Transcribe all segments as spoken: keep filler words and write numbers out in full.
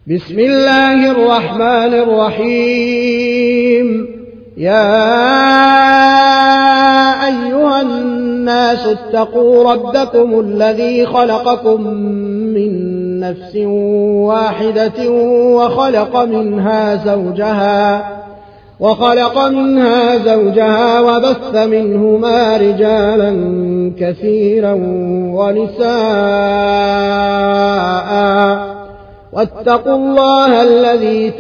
بسم الله الرحمن الرحيم. يا أيها الناس اتقوا ربكم الذي خلقكم من نفس واحدة وخلق منها زوجها وخلق منها زوجها وبث منهما رجالا كثيرا ونساء واتقوا الله الذي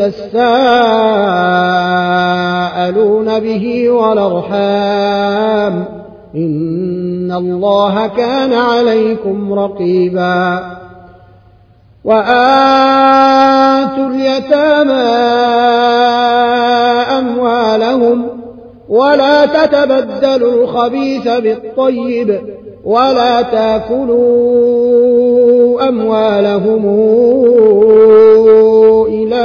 تساءلون به والأرحام إن الله كان عليكم رقيبا. وآتوا اليتامى أموالهم ولا تتبدلوا الخبيث بالطيب ولا تأكلوا أموالهم إلى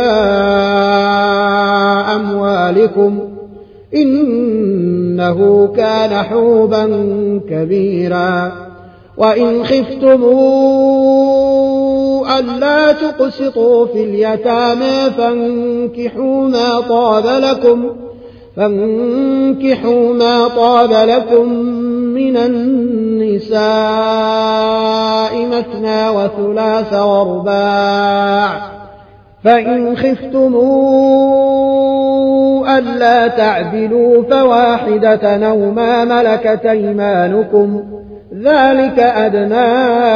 أموالكم إنه كان حوبا كبيرا. وإن خفتموا ألا تقسطوا في اليتامى فانكحوا ما طاب لكم فانكحوا ما طاب لكم من النساء مثنى وثلاث ورباع. فإن خفتموا ألا تعدلوا فواحدة أو ما ملكت أيمانكم ذلك أدنى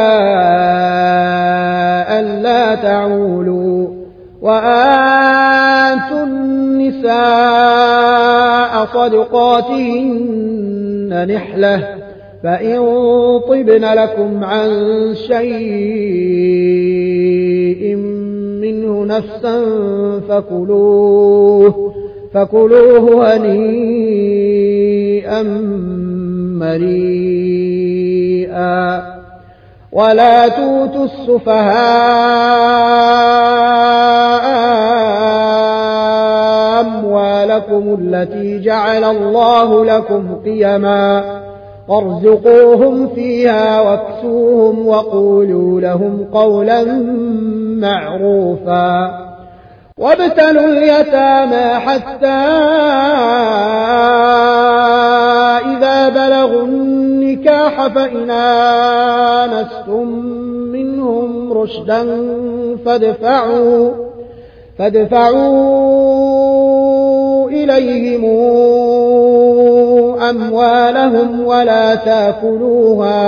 ألا تعولوا. وآتوا النساء صدقاتهن نحلة فإن طبن لكم عن شيء منه نفسا فكلوه فكلوه هنيئا مريئا. ولا توتوا السفهاء أموالكم التي جعل الله لكم قيما وارزقوهم فيها واكسوهم وقولوا لهم قولا معروفا. وابتلوا اليتامى حتى إذا بلغوا النكاح فإن آنستم منهم رشدا فادفعوا, فادفعوا إليهم أموالهم ولا تأكلوها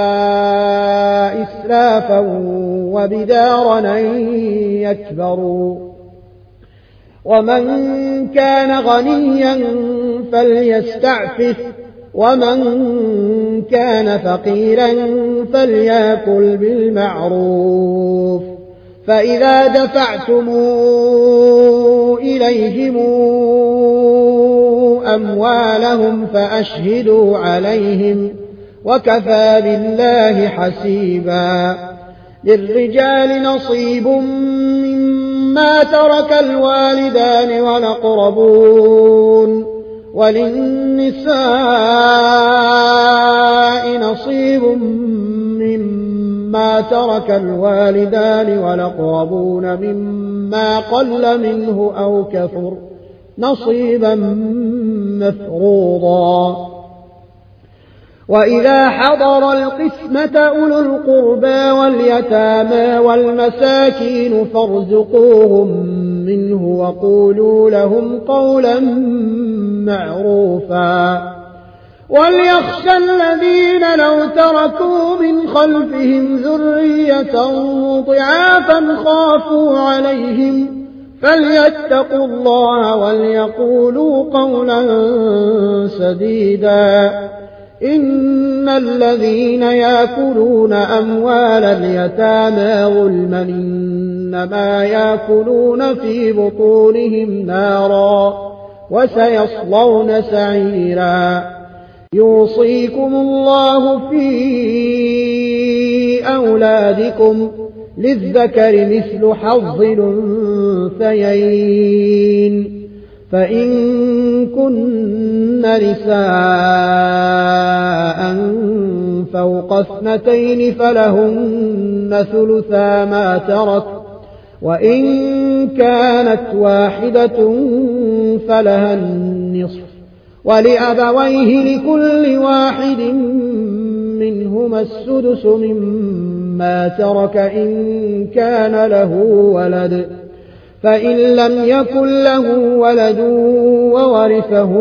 إسرافا وبدارا أن يكبروا. ومن كان غنيا فليستعفف ومن كان فقيرا فليأكل بالمعروف. فإذا دفعتم إليهم أموالهم فأشهدوا عليهم وكفى بالله حسيبا. للرجال نصيب مما ترك الوالدان والأقربون وللنساء نصيب مما ترك الوالدان والأقربون مما قل منه أو كثر نصيبا مفروضا. وإذا حضر القسمة أولو القربى واليتامى والمساكين فارزقوهم منه وقولوا لهم قولا معروفا. وليخشى الذين لو تركوا من خلفهم ذرية ضعافا خافوا عليهم فليتقوا الله وليقولوا قولا سديدا. إن الذين يأكلون أموال اليتامى ظلما إنما يأكلون في بطونهم نارا وسيصلون سعيرا. يوصيكم الله في أولادكم للذكر مثل حظ الأنثيين. فإن كن نساء فوق اثنتين فلهن ثلثا ما ترك وإن كانت واحدة فلها النصف ولأبويه لكل واحد منهما السدس مما ترك إن كان له ولد فإن لم يكن له ولد وورثه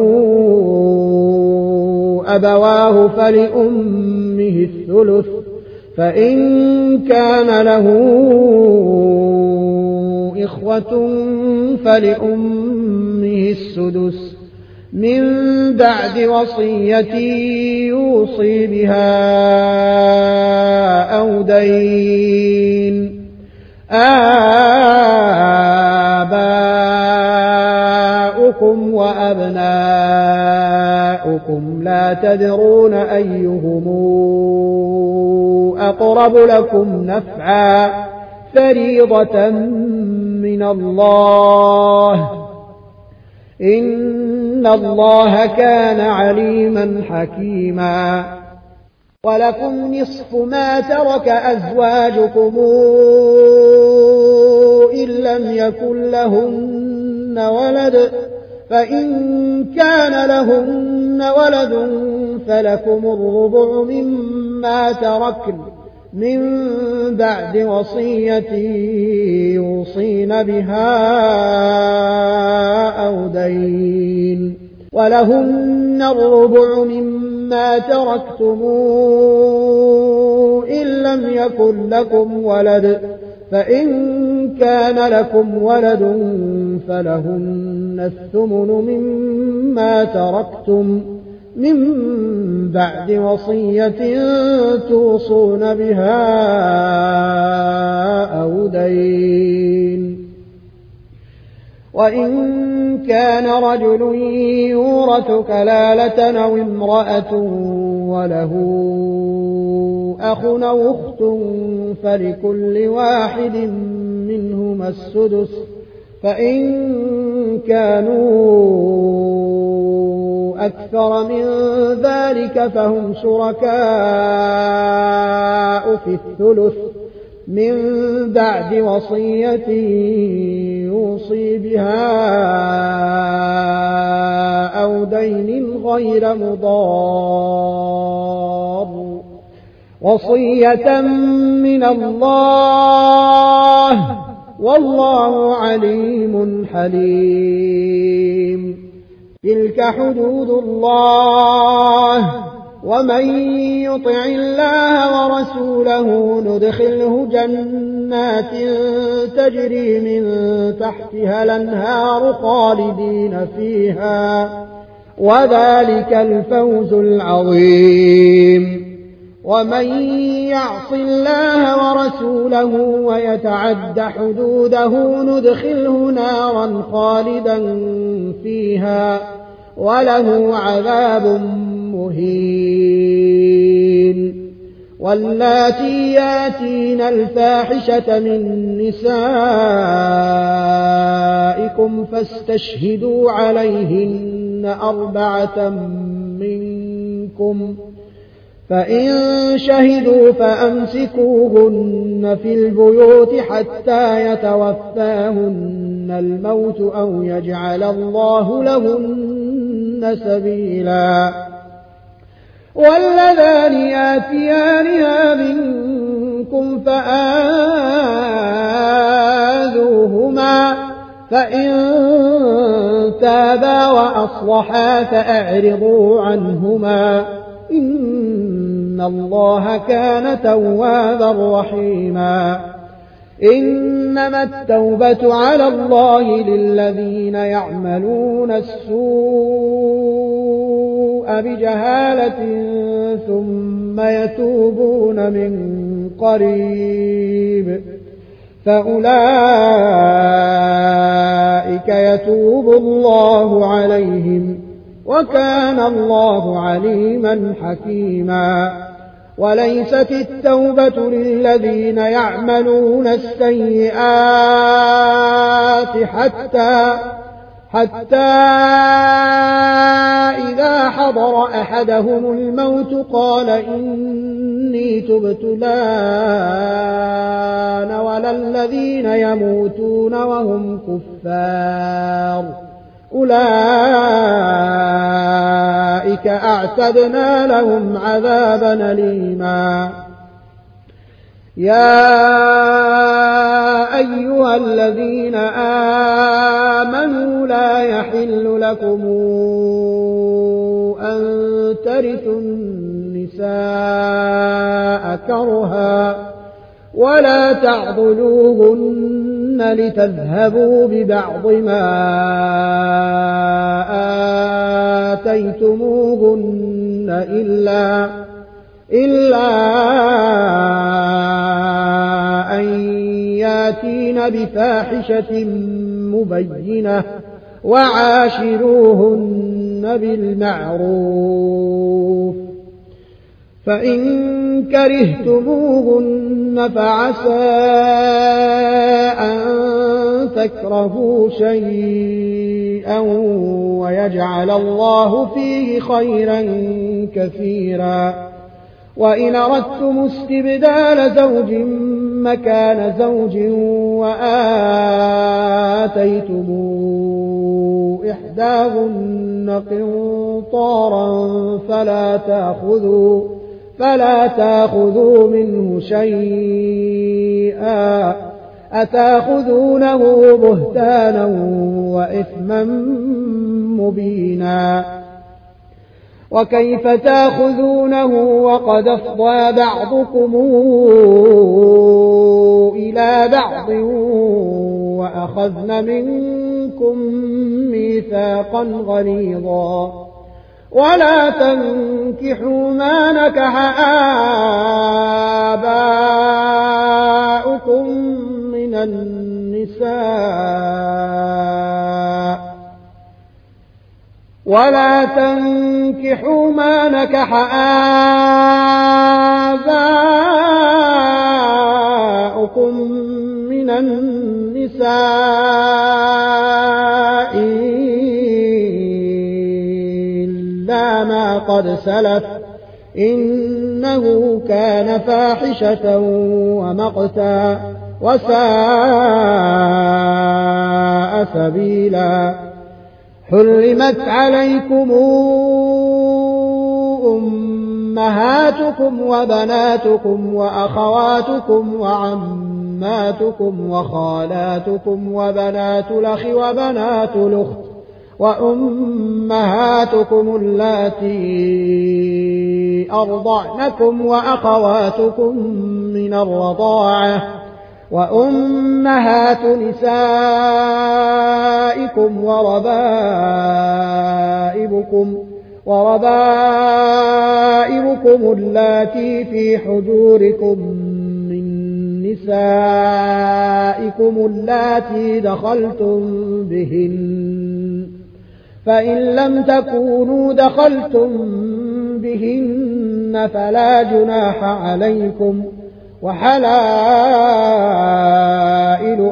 أبواه فلأمه الثلث فإن كان له إخوة فلأمه السدس من بعد وصية يوصي بها أو دين. آباؤكم وأبناؤكم لا تدرون أيهم أقرب لكم نفعا فريضة من الله إن الله كان عليما حكيما. ولكم نصف ما ترك أزواجكم إن لم يكن لهن ولد فإن كان لهن ولد فلكم الربع مما تركن من بعد وصية يوصين بها أو دين. ولهن الربع مما تركتم إن لم يكن لكم ولد فإن كان لكم ولد فلهن الثمن مما تركتم من بعد وصية توصون بها أو دين. وإن كان رجل يورث كلالة أو امرأة وله أخ أو أخت فلكل واحد منهما السدس فإن كانوا أكثر من ذلك فهم شركاء في الثلث من بعد وصية يوصي بها أو دين غير مضار وصية من الله والله عليم حليم. تلك حدود الله ومن يطع الله ورسوله ندخله جنات تجري من تحتها الأنهار خالدين فيها وذلك الفوز العظيم. ومن يعص الله ورسوله ويتعد حدوده ندخله نارا خالدا فيها وله عذاب مهين. واللاتي ياتين الفاحشة من نسائكم فاستشهدوا عليهن أربعة منكم فإن شهدوا فأمسكوهن في البيوت حتى يتوفاهن الموت أو يجعل الله لهن سبيلا. واللذان ياتيانها منكم فآذوهما فإن تابا وأصلحا فأعرضوا عنهما إن الله كان توابا رحيما. إنما التوبة على الله للذين يعملون السوء بجهالة ثم يتوبون من قريب فأولئك يتوب الله عليهم وكان الله عليما حكيما. وليست التوبة للذين يعملون السيئات حتى حتى إذا حضر أحدهم الموت قال إني إني تبت الآن ولا الذين يموتون وهم كفار أولئك أعتدنا لهم عذابا أليما. يا أيها الذين آمنوا لا يحل لكم أن ترثوا النساء كرها ولا تعضلوهن لتذهبوا ببعض ما آتيتموهن إلا إلا أن ياتين بفاحشة مبينة وعاشروهن بالمعروف فإن كرهتموهن فعسى أن تكرهوا شيئا ويجعل الله فيه خيرا كثيرا. وإن أردتم استبدال زوج مكان زوج وآتيتم إحداهن قنطارا فلا تأخذوا فلا تأخذوا منه شيئا أتأخذونه بهتانا وإثما مبينا. وكيف تأخذونه وقد أفضى بعضكم إلى بعض وأخذن منكم ميثاقا غليظا. ولا تنكحوا ما نكح آباؤكم من النساء ولا تنكحوا ما نكح آباؤكم من النساء إلا ما قد سلف إنه كان فاحشة ومقتا وساء سبيلا. حرمت عليكم أمهاتكم وبناتكم وأخواتكم وعماتكم وخالاتكم وبنات الأخ وبنات الأخت وأمهاتكم اللاتي أرضعنكم وأخواتكم من الرضاعة وأمهات نسائكم وربائبكم وربائبكم اللاتي في حجوركم من نسائكم اللاتي دخلتم بهن فإن لم تكونوا دخلتم بهن فلا جناح عليكم وحلائل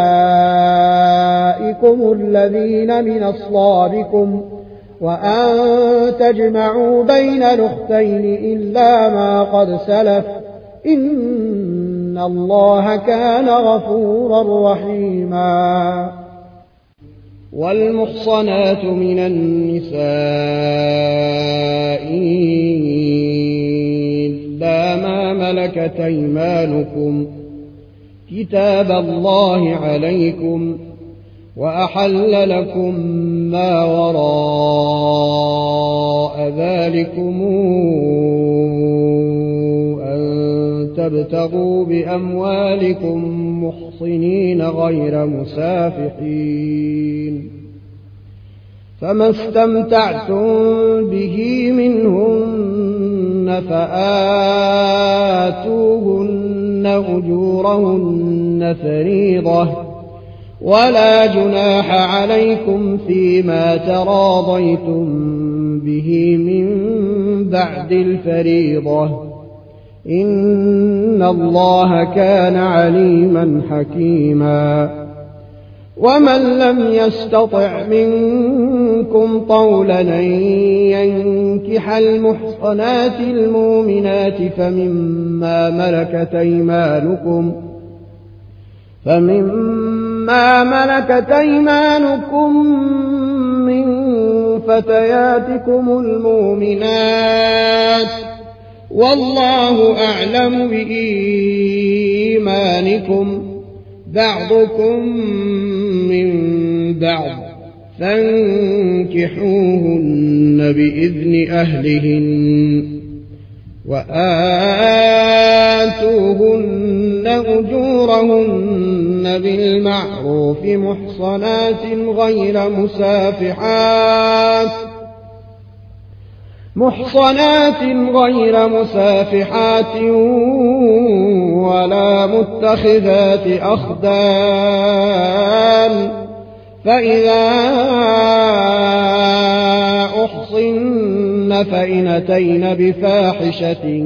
أبنائكم الذين من أصلابكم وأن تجمعوا بين الأختين إلا ما قد سلف إن الله كان غفورا رحيما. والمحصنات من النساء إلا ما ملكت أيمانكم كتاب الله عليكم وأحل لكم ما وراء ذلكم أن تبتغوا بأموالكم محصنين غير مسافحين فما استمتعتم به منهن فآتوهن أجورهن فريضة ولا جناح عليكم فيما تراضيتم به من بعد الفريضة إن الله كان عليما حكيما. ومن لم يستطع منكم منكم طولا أن ينكح المحصنات المؤمنات فمما ملكت أيمانكم فمما ملكت أيمانكم من فتياتكم المؤمنات والله أعلم بإيمانكم بعضكم من بعض فانكحوهن بإذن أهلهن وآتوهن أجورهن بالمعروف محصنات غير مسافحات محصنات غير مسافحات ولا متخذات أخدان فإذا أحصن فإن أتين بفاحشة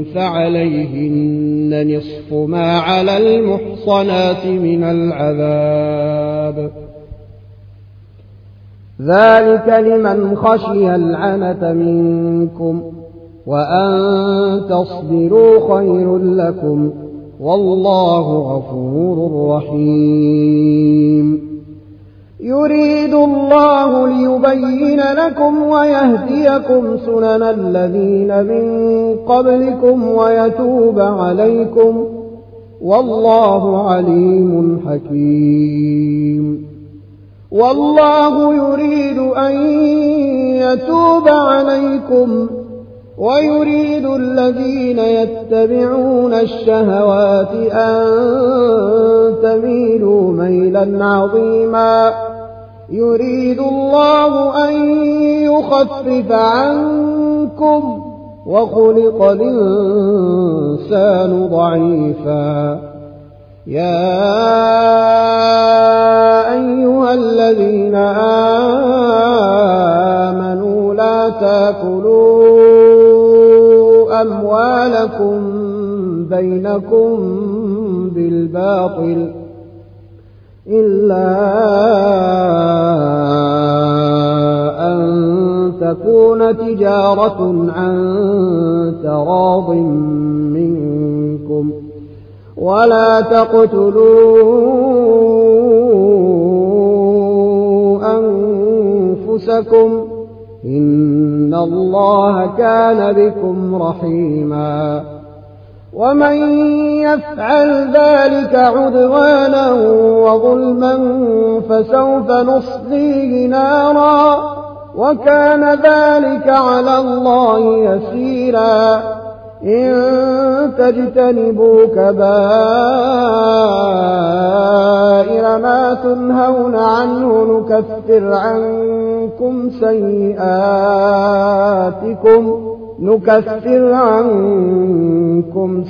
فعليهن نصف ما على المحصنات من العذاب ذلك لمن خشي العنة منكم وأن تصبروا خير لكم والله غفور رحيم يريد الله ليبين لكم ويهديكم سنن الذين من قبلكم ويتوب عليكم والله عليم حكيم والله يريد أن يتوب عليكم ويريد الذين يتبعون الشهوات أن تميلوا ميلا عظيما يريد الله أن يخفف عنكم وخلق الإنسان ضعيفا يا أيها الذين آمنوا لا تأكلوا أموالكم بينكم بالباطل إلا أن تكون تجارة عن تراض منكم ولا تقتلوا أنفسكم إن الله كان بكم رحيما ومن يفعل ذلك عدوانا وظلما فسوف نصليه نارا وكان ذلك على الله يسيرا إن تجتنبوا كبائر ما تنهون عنه نكفر عنكم سيئاتكم نكفر عنكم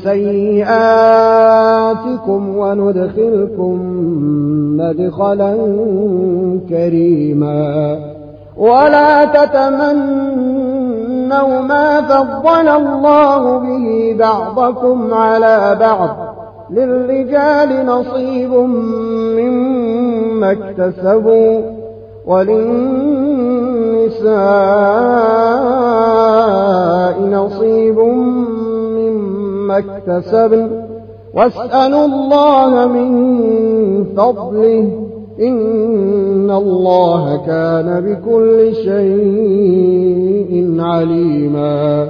سيئاتكم وندخلكم مدخلا كريما ولا تتمنوا ما فضل الله به بعضكم على بعض للرجال نصيب مما اكتسبوا وللنساء نصيب مما اكتسبن واسألوا الله من فضله إن الله كان بكل شيء عليما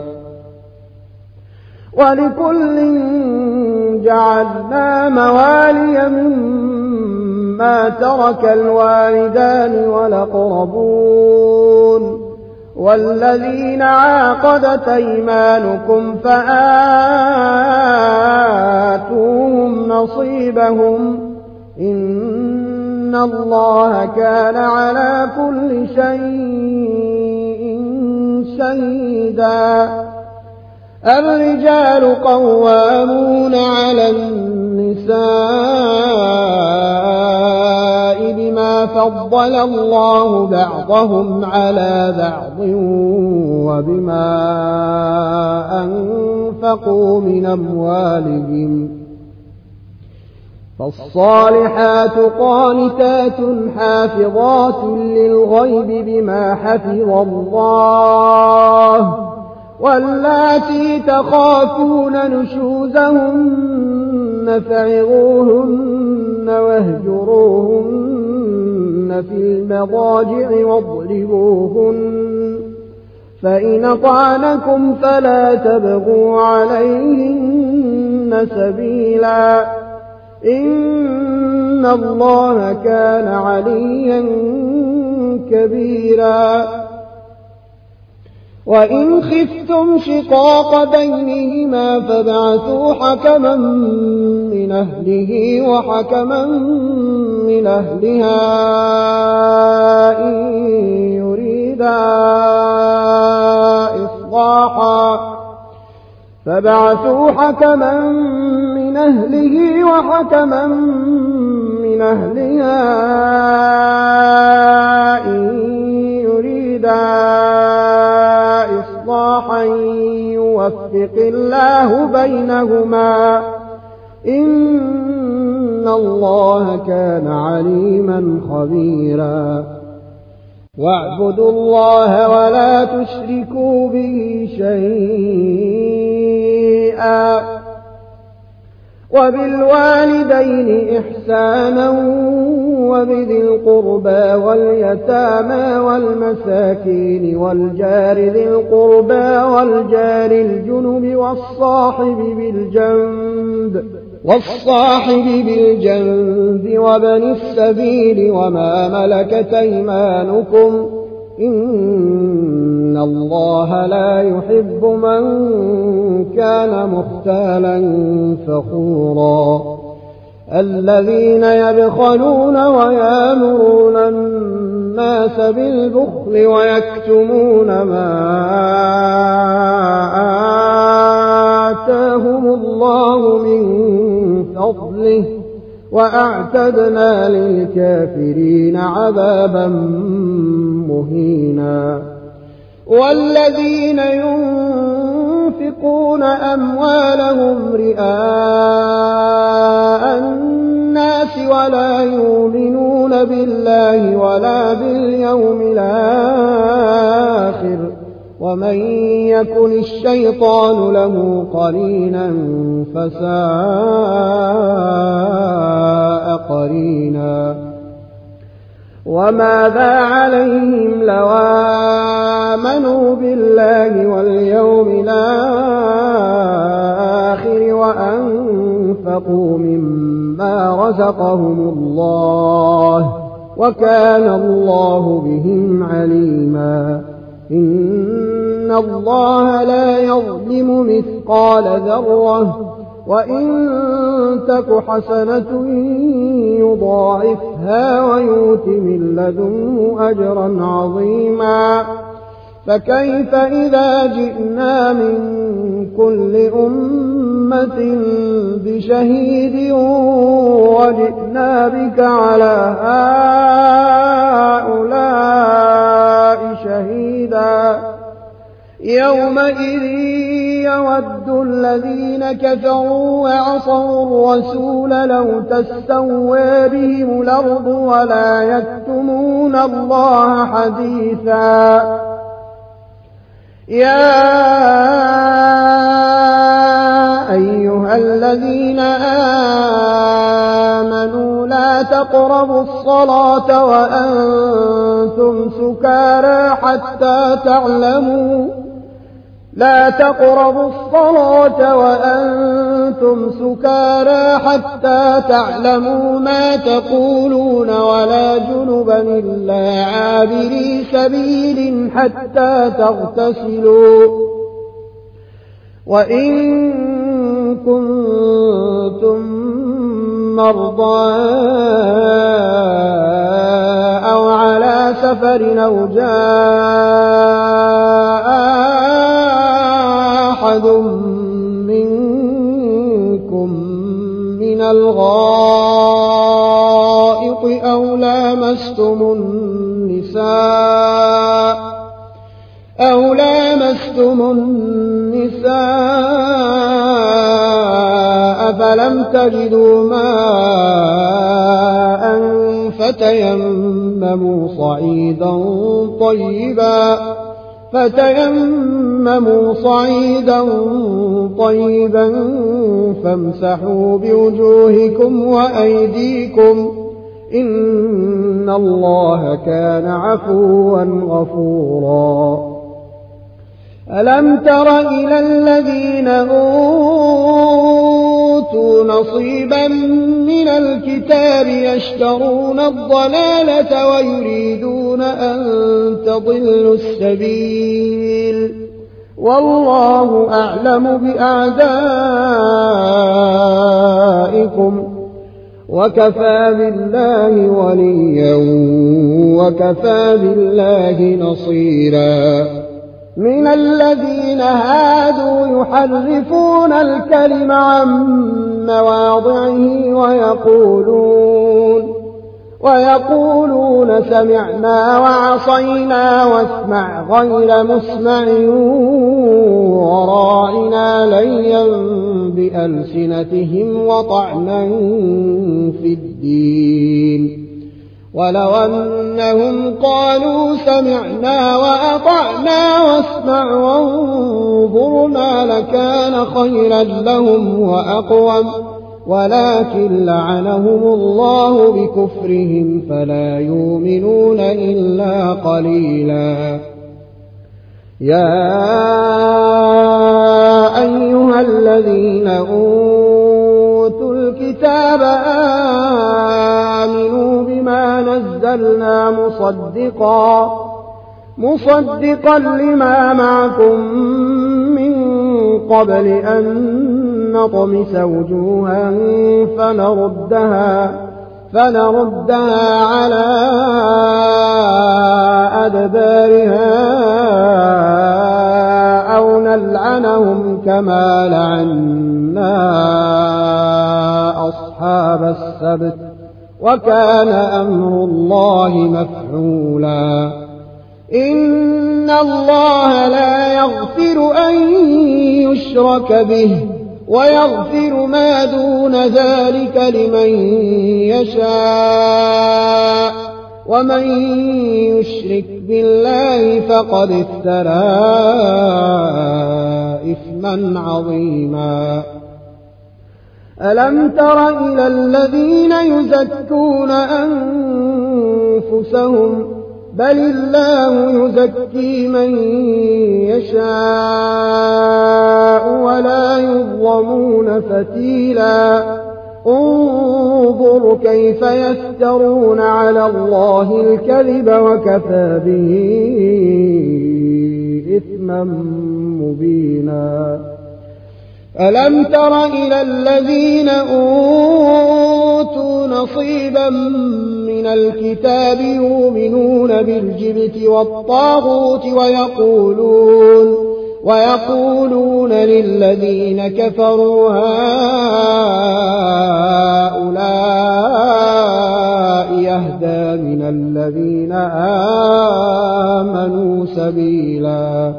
ولكل جعلنا موالي مما ترك الوالدان والأقربون والذين عاقدت أيمانكم فآتوهم نصيبهم إن الله كان على كل شيء شهيدا الرجال قوامون على النساء بما فضل الله بعضهم على بعض وبما أنفقوا من أموالهم فالصالحات قانتات حافظات للغيب بما حفظ الله واللاتي تخافون نشوزهن فعظوهن واهجروهن في المضاجع واضربوهن فإن أطعنكم فلا تبغوا عليهن سبيلا إن الله كان عليا كبيرا وإن خفتم شقاق بينهما فابعثوا حكما من أهله وحكما من أهلها إن يريدا إصلاحا فابعثوا حكما من أهله وحكما من أهلها إن يريدا إصلاحا يوفق الله بينهما إن الله كان عليما خبيرا واعبدوا الله ولا تشركوا به شيئا وبالوالدين إحسانا وبذي القربى واليتامى والمساكين والجار ذي القربى والجار الجنب والصاحب بالجنب والصاحب بالجنب وابن السبيل وما ملكت أيمانكم إن الله لا يحب من كان مختالا فخورا الذين يبخلون ويامرون الناس بالبخل ويكتمون ما آتاهم الله من فضله وأعتدنا للكافرين عذابا مهينا والذين ينفقون أموالهم رئاء الناس ولا يؤمنون بالله ولا باليوم الآخر ومن يكن الشيطان له قرينا فساء قرينا وماذا عليهم لو آمنوا بالله واليوم الآخر وأنفقوا مما رزقهم الله وكان الله بهم عليما إن الله لا يظلم مثقال ذرة وإن تك حسنة يضاعفها ويؤت من لدنه أجرا عظيما فكيف إذا جئنا من كل أمة بشهيد وجئنا بك على هؤلاء شهيدا يومئذ يود الذين كفروا وعصوا الرسول لو تستوى بهم الأرض ولا يكتمون الله حديثا يا أيها الذين آمنوا لا تقربوا الصلاة وأنتم سكارى حتى تعلموا لا تقربوا الصلاة وأنتم سكارى حتى تعلموا ما تقولون ولا جنبا إلا عابري سبيل حتى تغتسلوا وإن كنتم مرضى أو على سفر أو جاء أحد منكم من الغائط أو لامستم النساء أو لامستم النساء فلم تجدوا ماء فتيمموا صعيدا طيبا فتيمموا صعيدا طيبا فامسحوا بوجوهكم وأيديكم إن الله كان عفوا غفورا. ألم تر إلى الذين أوتوا نصيبا من الكتاب يشترون الضلالة ويريدون أن تضلوا السبيل والله أعلم بأعدائكم وكفى بالله وليا وكفى بالله نصيرا. من الذين هادوا يحرفون الكلم عن مواضعه ويقولون ويقولون سمعنا وعصينا واسمع غير مسمع وراعنا ليا بألسنتهم وطعنا في الدين ولو أنهم قالوا سمعنا وأطعنا واسمع وانظرنا لكان خيرا لهم وأقوم ولكن لعنهم الله بكفرهم فلا يؤمنون إلا قليلا. يا أيها الذين أوتوا الكتاب آمنوا بما نزلنا مصدقا مصدقا لما معكم من قبل أن نطمس وجوها فنردها فنردها على أدبارها أو نلعنهم كما لعنا أصحاب السبت وكان أمر الله مفعولا. إن الله لا يغفر أن يشرك به ويغفر ما دون ذلك لمن يشاء ومن يشرك بالله فقد افترى إثما عظيما. ألم تر إلى الذين يزكون أنفسهم بل الله يزكي من يشاء ولا يظلمون فتيلا. انظر كيف يفترون على الله الكذب وكفى به إثما مبينا. ألم تر إلى الذين أوتوا نصيبا من الكتاب يؤمنون بالجبت والطاغوت ويقولون ويقولون للذين كفروا هؤلاء يهدى من الذين آمنوا سبيلا.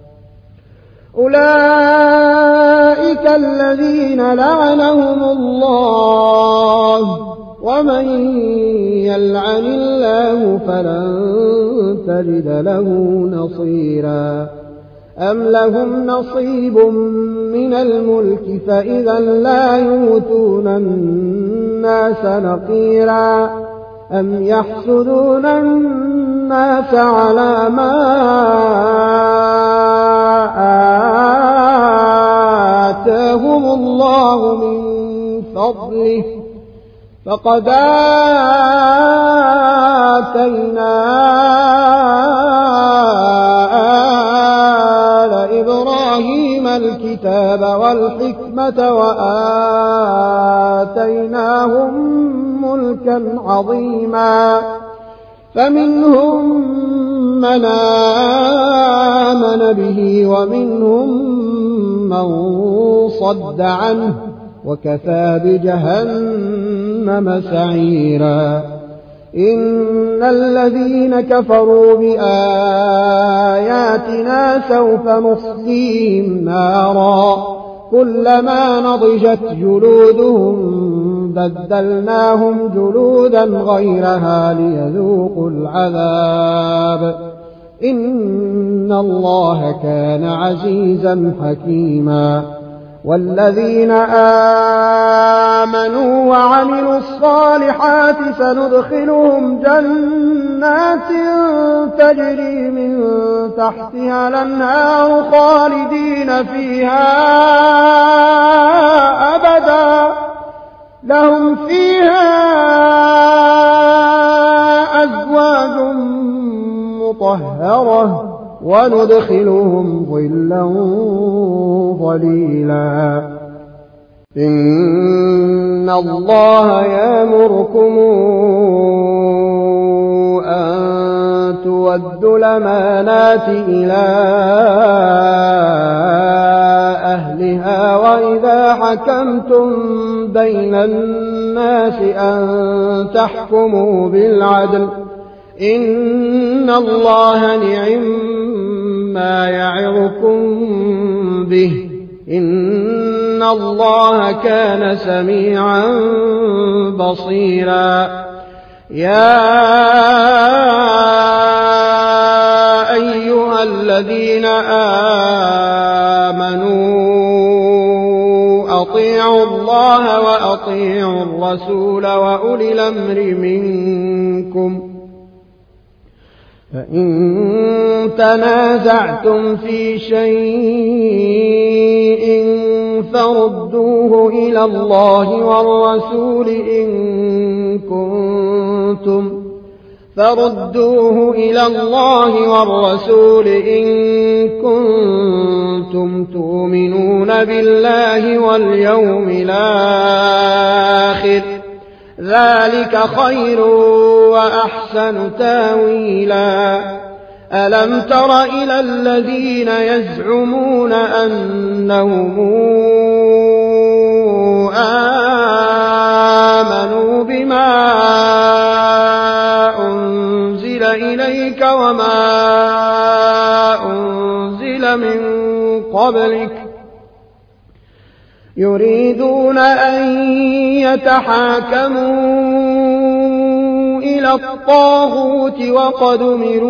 أولئك الذين لعنهم الله ومن يلعن الله فلن تجد له نصيرا. أم لهم نصيب من الملك فإذا لا يؤتون الناس نقيرا. أم يحسدون الناس على ما آتاهم الله من فضله فقد آتينا آل إبراهيم الكتاب والحكمة وآتيناهم ملكا عظيما. فمنهم من آمن به ومنهم من صد عنه وكفى بجهنم سعيرا. إن الذين كفروا بآياتنا سوف نصليهم نارا كلما نضجت جلودهم بدلناهم جلودا غيرها ليذوقوا العذاب إن الله كان عزيزا حكيما. والذين آمنوا وعملوا الصالحات سندخلهم جنات تجري من تحتها الأنهار خالدين فيها أبدا لهم فيها أزواج مطهرة وندخلهم ظلا ظليلا. إن الله يأمركم أن تؤدوا الأمانات إلى أهلها وإذا حكمتم بين الناس أن تحكموا بالعدل إن الله نعم ما يعظكم به إن الله كان سميعا بصيرا. يا أيها الذين آمنوا أطيعوا الله وأطيعوا الرسول وأولي الأمر منكم فإن تنازعتم في شيء فردوه إلى الله والرسول إن كنتم فردوه إلى الله والرسول إن كنتم تؤمنون بالله واليوم الآخر ذلك خير وأحسن تاويلا. ألم تر إلى الذين يزعمون أنهم آمنوا بما أنزل إليك وما أنزل من قبلك يريدون أن يتحاكموا إلى الطاغوت وقد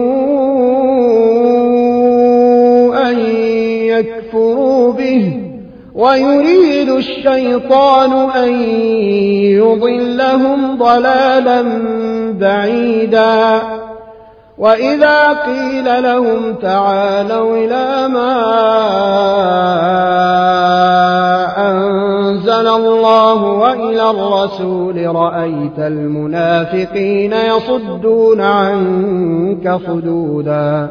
أمروا أن يكفروا به ويريد الشيطان أن يضلهم ضلالا بعيدا. وإذا قيل لهم تعالوا إلى ما أنزل الله وإلى الرسول رأيت المنافقين يصدون عنك صدودا.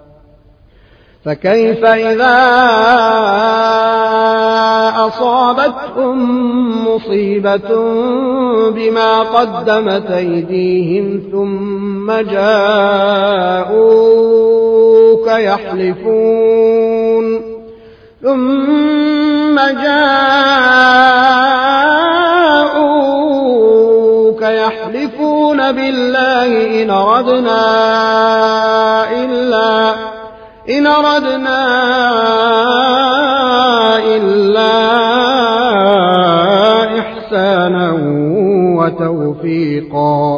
فكيف إذا أصابتهم مصيبة بما قدمت أيديهم ثم جاءوك يحلفون ثم جاءوك يحلفون بالله إن أردنا إلا إن أردنا إلا إحسانا وتوفيقا.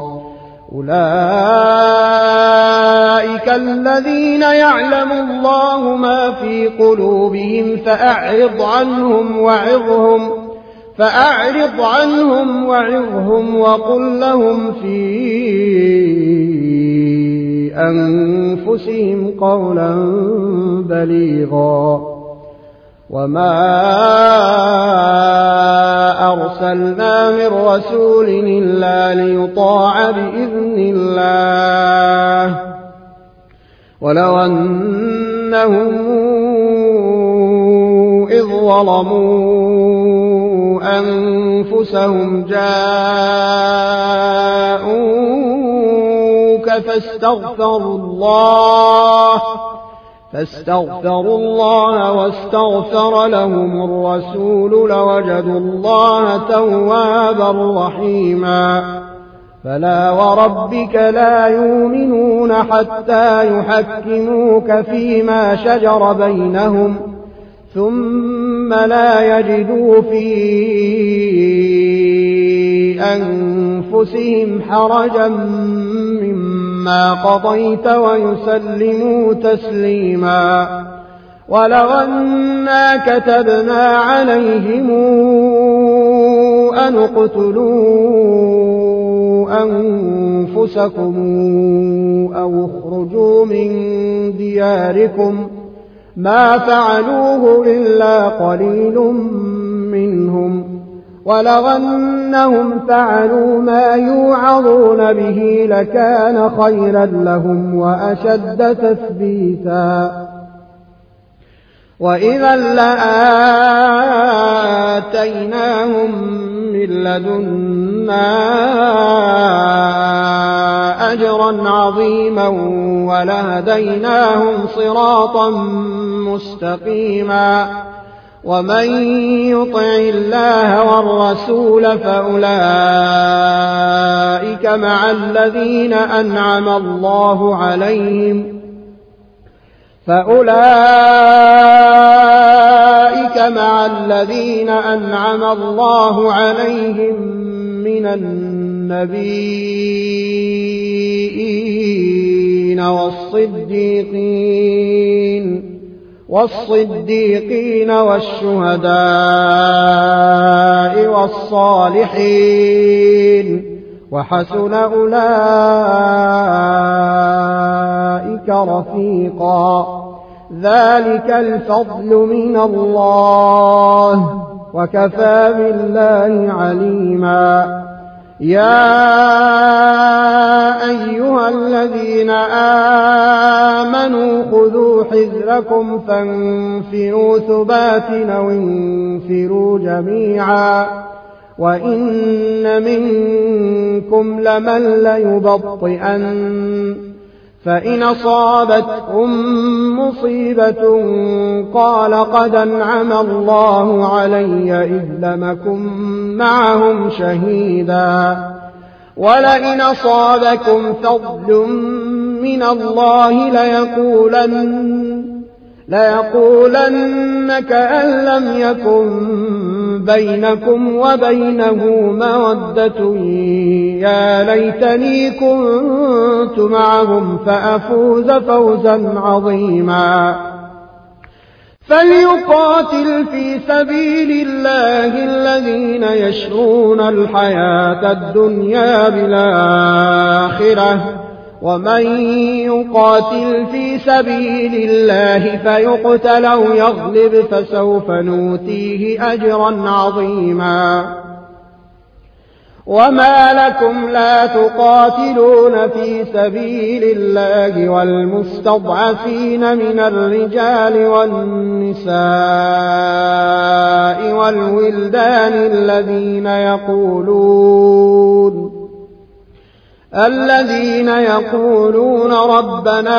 أولئك الذين يعلم الله ما في قلوبهم فأعرض عنهم وعظهم فأعرض عنهم وعظهم وقل لهم في أنفسهم قولا بليغا. وما أرسلنا من رسول إلا ليطاع بإذن الله ولو أنهم إذ ظلموا أنفسهم جاءوك فاستغفروا الله فاستغفروا الله واستغفر لهم الرسول لوجدوا الله توابا رحيما. فلا وربك لا يؤمنون حتى يحكموك فيما شجر بينهم ثم لا يجدوا في أنفسهم حرجا مما قضيت ويسلموا تسليما. ولو أنا كتبنا عليهم أن اقتلوا أنفسكم أو اخرجوا من دياركم ما فعلوه إلا قليل منهم ولو أنهم فعلوا ما يوعظون به لكان خيرا لهم وأشد تثبيتا. وإذا لآتيناهم من لدنا أجرا عظيما ولهديناهم صراطا مستقيما. ومن يطع الله والرسول فأولئك مع الذين أنعم الله عليهم فأولئك مع الذين أنعم الله عليهم من النبيين والصديقين والصديقين والشهداء والصالحين وحسن أولئك رفيقا. ذلك الفضل من الله وكفى بالله عليما. يا أيها الذين آمنوا خذوا حذركم فانفروا ثبات أو انفروا جميعا وإن منكم لمن ليبطئن فإن أصابتكم مصيبة قال قد أنعم الله علي إذ لم أكن معهم شهيدا ولئن أصابكم فضل من الله ليقولن ليقولن كأن لم يكن بينكم وبينه مودة يا ليتني كنت معهم فأفوز فوزا عظيما. فليقاتل في سبيل الله الذين يشرون الحياة الدنيا بالآخرة ومن يقاتل في سبيل الله فيقتل أو يغلب فسوف نؤتيه أجرا عظيما. وما لكم لا تقاتلون في سبيل الله والمستضعفين من الرجال والنساء والولدان الذين يقولون الذين يقولون ربنا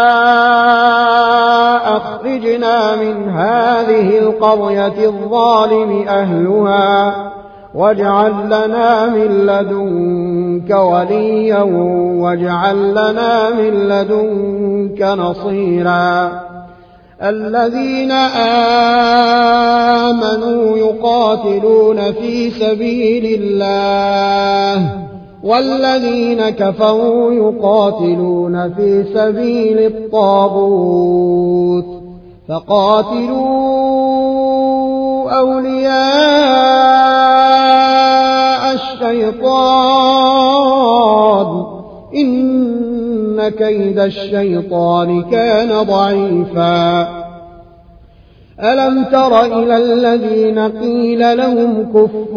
أخرجنا من هذه القرية الظالم أهلها واجعل لنا من لدنك وليا واجعل لنا من لدنك نصيرا. الذين آمنوا يقاتلون في سبيل الله والذين كفروا يقاتلون في سبيل الطاغوت فقاتلوا أولياء الشيطان إن كيد الشيطان كان ضعيفا. ألم تر إلى الذين قيل لهم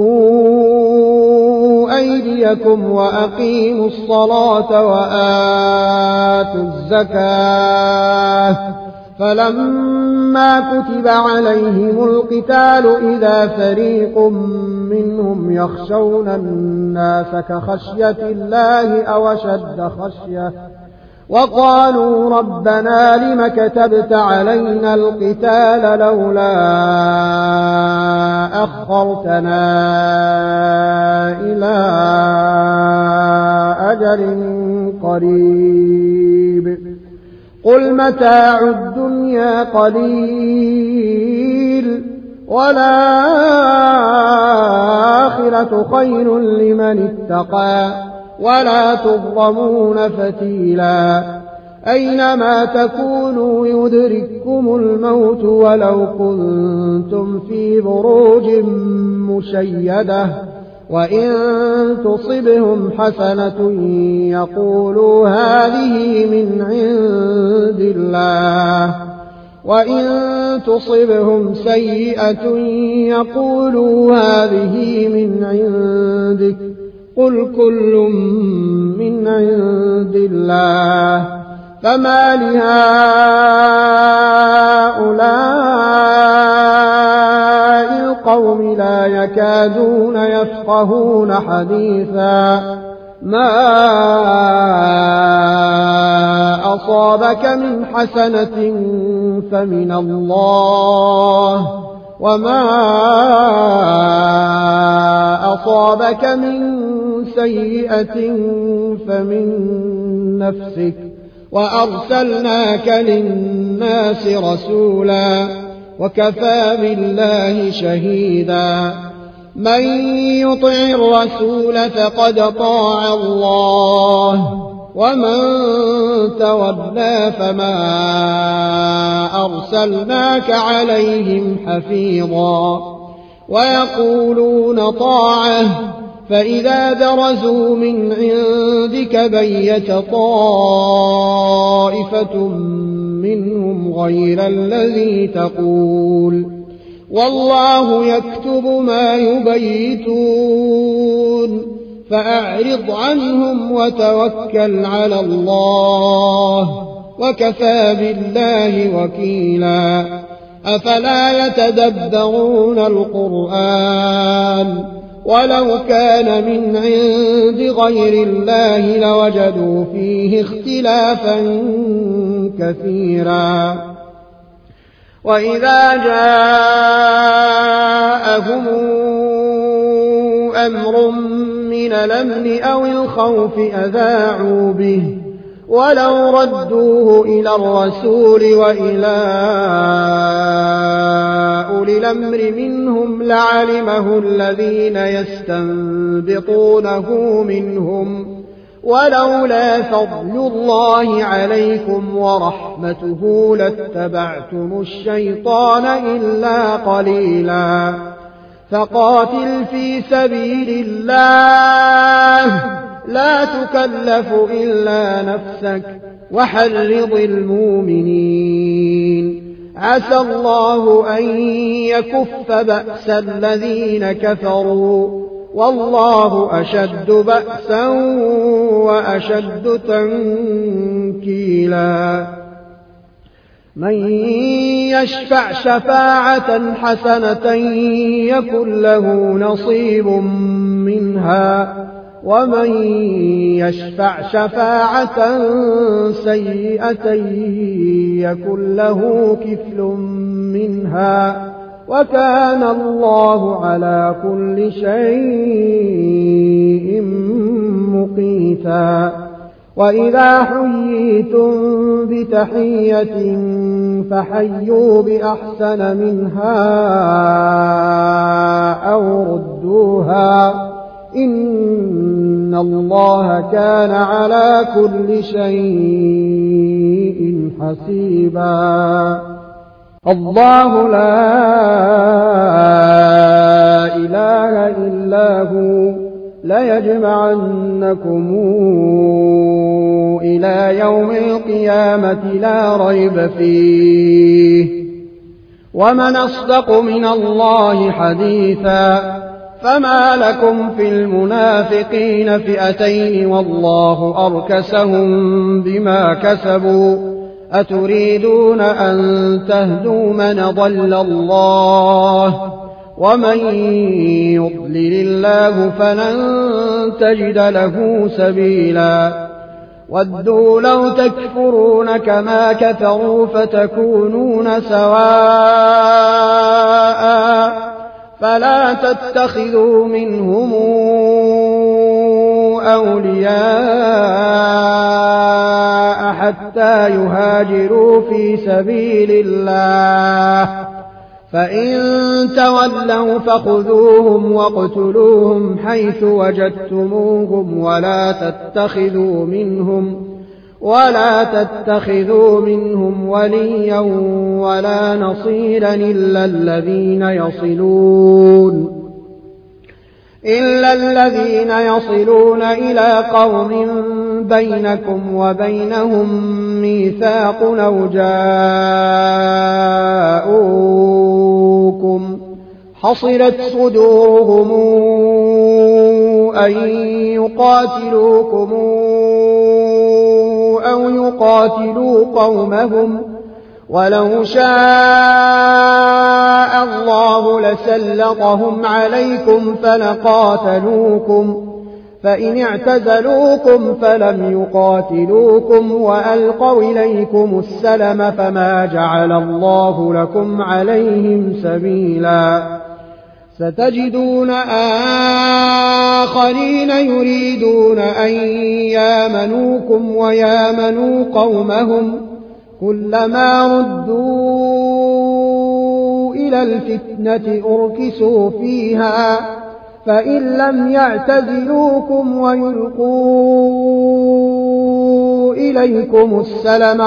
كفوا أيديكم وأقيموا الصلاة وآتوا الزكاة فلما كتب عليهم القتال إذا فريق منهم يخشون الناس كخشية الله أو أشد خشية وقالوا ربنا لم كتبت علينا القتال لولا أخرتنا إلى أجل قريب قل متاع الدنيا قليل والآخرة خير لمن اتقى ولا تظلمون فتيلا أينما تكونوا يدرككم الموت ولو كنتم في بروج مشيدة وإن تصبهم حسنة يقولوا هذه من عند الله وإن تصبهم سيئة يقولوا هذه من عندك قل كل من عند الله فما لهؤلاء القوم لا يكادون يفقهون حديثا ما أصابك من حسنة فمن الله وما أصابك من سيئة فمن نفسك وأرسلناك للناس رسولا وكفى بالله شهيدا من يطع الرسول فقد طاع الله ومن تولى فما أرسلناك عليهم حفيظا ويقولون طاعة فإذا برزوا من عندك بيت طائفة منهم غير الذي تقول والله يكتب ما يبيتون فأعرض عنهم وتوكل على الله وكفى بالله وكيلا أفلا يتدبرون القرآن ولو كان من عند غير الله لوجدوا فيه اختلافا كثيرا وإذا جاءهم أمر من الأمن أو الخوف أذاعوا به ولو ردوه إلى الرسول وإلى أولي الأمر منهم لعلمه الذين يستنبطونه منهم ولولا فضل الله عليكم ورحمته لاتبعتم الشيطان إلا قليلا فقاتل في سبيل الله لا تكلف إلا نفسك وحرض المؤمنين عسى الله أن يكف بأس الذين كفروا والله أشد بأسا وأشد تنكيلا من يشفع شفاعة حسنة يكن له نصيب منها ومن يشفع شفاعة سيئة يكن له كفل منها وكان الله على كل شيء مقيتا وإذا حييتم بتحية فحيوا بأحسن منها أو ردوها إن الله كان على كل شيء حسيبا الله لا إله إلا هو ليجمعنكم إلى يوم القيامة لا ريب فيه ومن أصدق من الله حديثا فما لكم في المنافقين فئتين والله أركسهم بما كسبوا أتريدون أن تهدوا من ضل الله ومن يضلل الله فلن تجد له سبيلا ودوا لو تكفرون كما كفروا فتكونون سواء فلا تتخذوا منهم أولياء حتى يهاجروا في سبيل الله فإن تولوا فخذوهم واقتلوهم حيث وجدتموهم ولا تتخذوا منهم ولا تتخذوا منهم وليا ولا نصيرا إلا الذين يصلون إلا الذين يصلون إلى قوم بينكم وبينهم ميثاق أو جاءوكم حصرت صدورهم أن يقاتلوكم أو يقاتلوا قومهم ولو شاء الله لسلطهم عليكم فلقاتلوكم فإن اعتزلوكم فلم يقاتلوكم وألقوا إليكم السلم فما جعل الله لكم عليهم سبيلا ستجدون آخرين يريدون أن يامنوكم ويامنوا قومهم كلما ردوا إلى الفتنة أركسوا فيها فإن لم يعتزلوكم ويلقوا إليكم السلم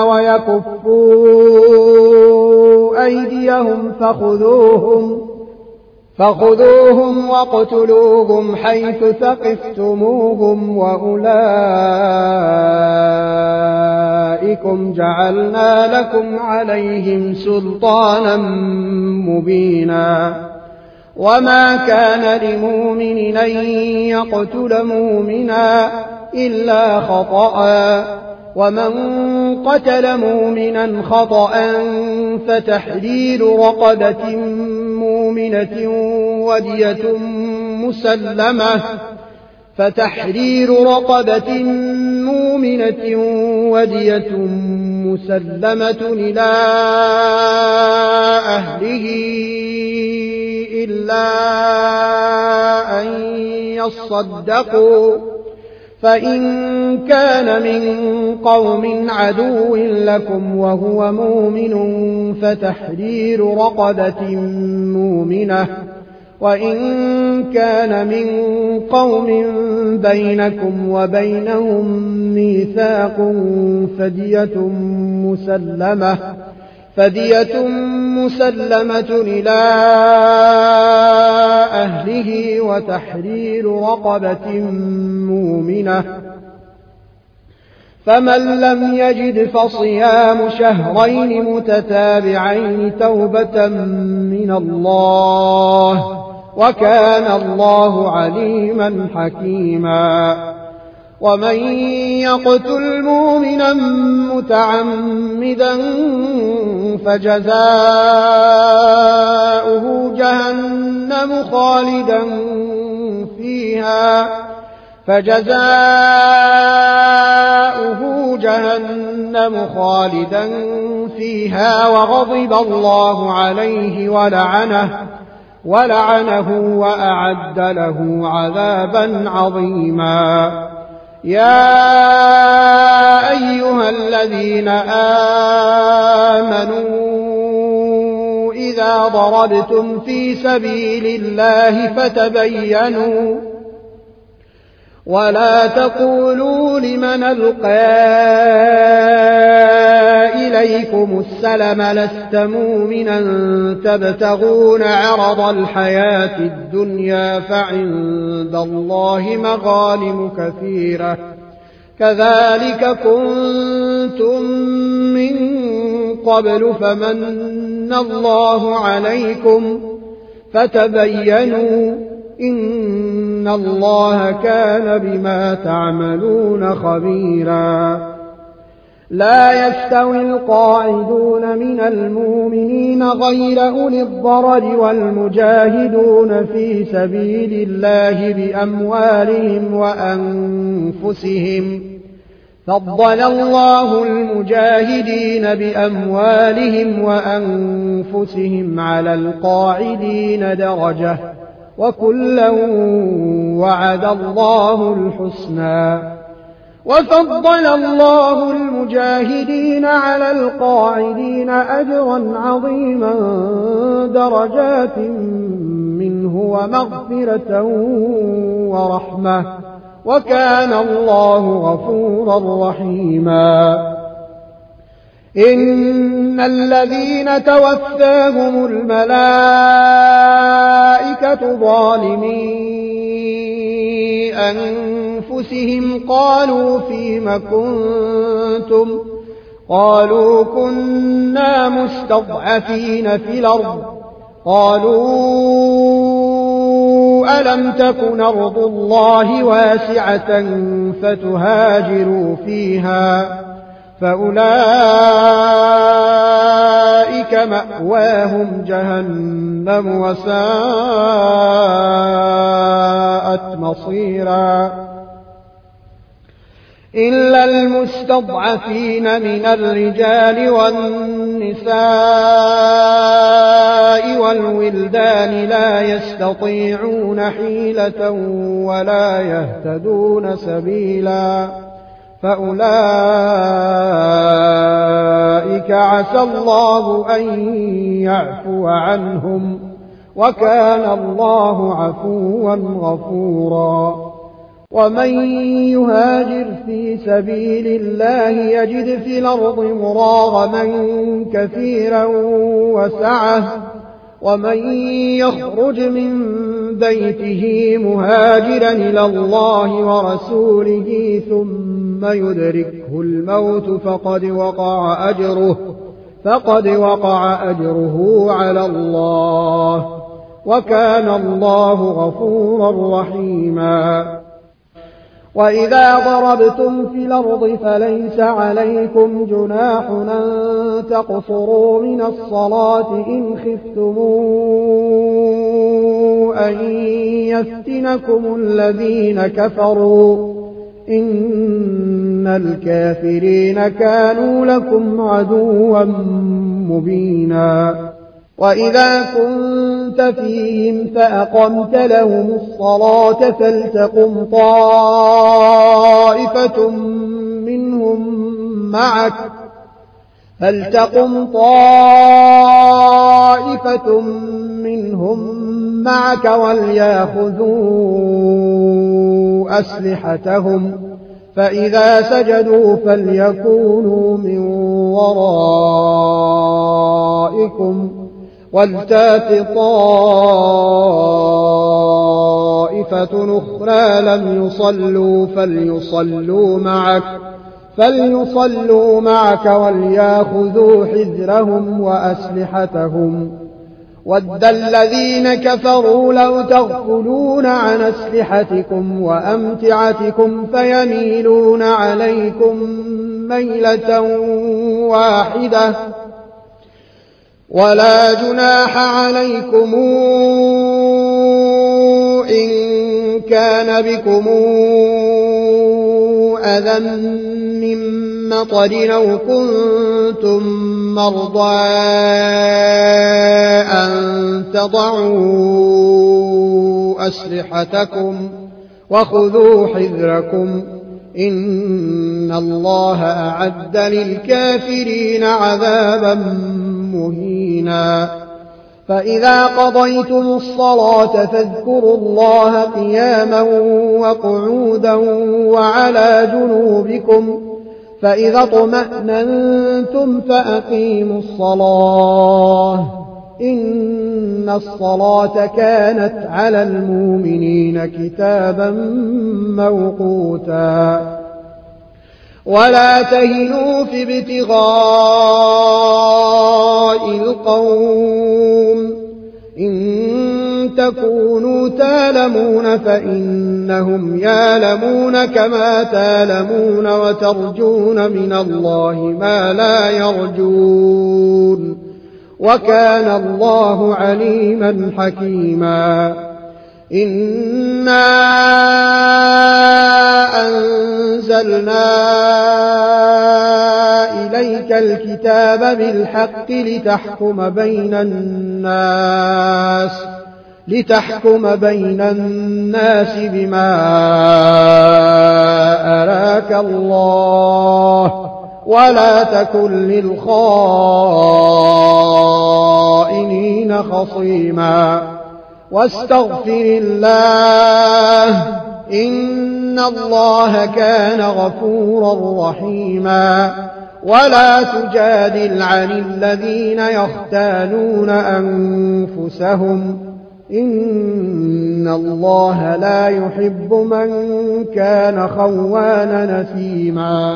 ويكفوا أيديهم فخذوهم فخذوهم واقتلوهم حيث ثقفتموهم وأولئكم جعلنا لكم عليهم سلطانا مبينا وما كان لمؤمن أن يقتل مؤمنا إلا خطأ ومن قتل مؤمنا خطأ فتحرير رقبة مؤمنة ودية مسلمة فتحرير رقبة مؤمنة ودية مسلمة إلى أهله إلا أن يصدقوا فإن كان من قوم عدو لكم وهو مؤمن فتحرير رقبة مؤمنة وإن كان من قوم بينكم وبينهم ميثاق فدية مسلمة فدية مسلمة إلى أهله وتحرير رقبة مؤمنة فمن لم يجد فصيام شهرين متتابعين توبة من الله وكان الله عليما حكيما ومن يقتل مؤمنا متعمدا فجزاؤه جهنم خالدا فيها فجزاؤه جهنم خالدا فيها وغضب الله عليه ولعنه ولعنه وأعد له عذابا عظيما يا أيها الذين آمنوا إذا ضربتم في سبيل الله فتبينوا ولا تقولوا لمن ألقى إليكم السلم لست مؤمنا تبتغون عرض الحياة الدنيا فعند الله مغانم كثيرة كذلك كنتم من قبل فمن الله عليكم فتبينوا إن الله كان بما تعملون خبيرا لا يستوي القاعدون من المؤمنين غير أولي الضرر والمجاهدون في سبيل الله بأموالهم وأنفسهم فضل الله المجاهدين بأموالهم وأنفسهم على القاعدين درجة وكلا وعد الله الحسنى وفضل الله المجاهدين على القاعدين أجرا عظيما درجات منه ومغفرة ورحمة وكان الله غفورا رحيما إن الذين توفاهم الملائكة ظالمي أنفسهم قالوا فيم كنتم قالوا كنا مستضعفين في الأرض قالوا ألم تكن أرض الله واسعة فتهاجروا فيها فأولئك مأواهم جهنم وساءت مصيرا إلا المستضعفين من الرجال والنساء والولدان لا يستطيعون حيلة ولا يهتدون سبيلا فأولئك عسى الله أن يعفو عنهم وكان الله عفوا غفورا ومن يهاجر في سبيل الله يجد في الأرض مراغما كثيرا وسعة ومن يخرج من بيته مهاجرا إلى الله ورسوله ثم يدركه الموت فقد وقع أجره فقد وقع أجره على الله وكان الله غفورا رحيما وإذا ضربتم في الأرض فليس عليكم جناح أن تقصروا من الصلاة إن خفتم أن يفتنكم الذين كفروا إن الكافرين كانوا لكم عدوا مبينا وإذا كنت فيهم فأقمت لهم الصلاة فلتقم طائفة منهم معك فلتقم طائفة منهم معك وليأخذوا أسلحتهم فإذا سجدوا فليكونوا من ورائكم ولتات طائفة أخرى لم يصلوا فليصلوا معك فليصلوا معك وليأخذوا حذرهم وأسلحتهم ود الذين كفروا لو تغفلون عن أسلحتكم وأمتعتكم فيميلون عليكم ميلة واحدة ولا جناح عليكم إن كان بكم أذى من مطر أو كنتم مرضى أن تضعوا أسلحتكم وخذوا حذركم إن الله أعد للكافرين عذابا مهينا فإذا قضيتم الصلاة فاذكروا الله قياما وقعودا وعلى جنوبكم فإذا اطمأننتم فأقيموا الصلاة إن الصلاة كانت على المؤمنين كتابا موقوتا ولا تهنوا في ابتغاء القوم إن تكونوا تالمون فإنهم يالمون كما تالمون وترجون من الله ما لا يرجون وكان الله عليما حكيما إنا أنزلنا إليك الكتاب بالحق لتحكم بين الناس لتحكم بين الناس بما أراك الله ولا تكن للخائنين خصيما واستغفر الله إن الله كان غفورا رحيما ولا تجادل عن الذين يختانون أنفسهم إن الله لا يحب من كان خوانا نثيما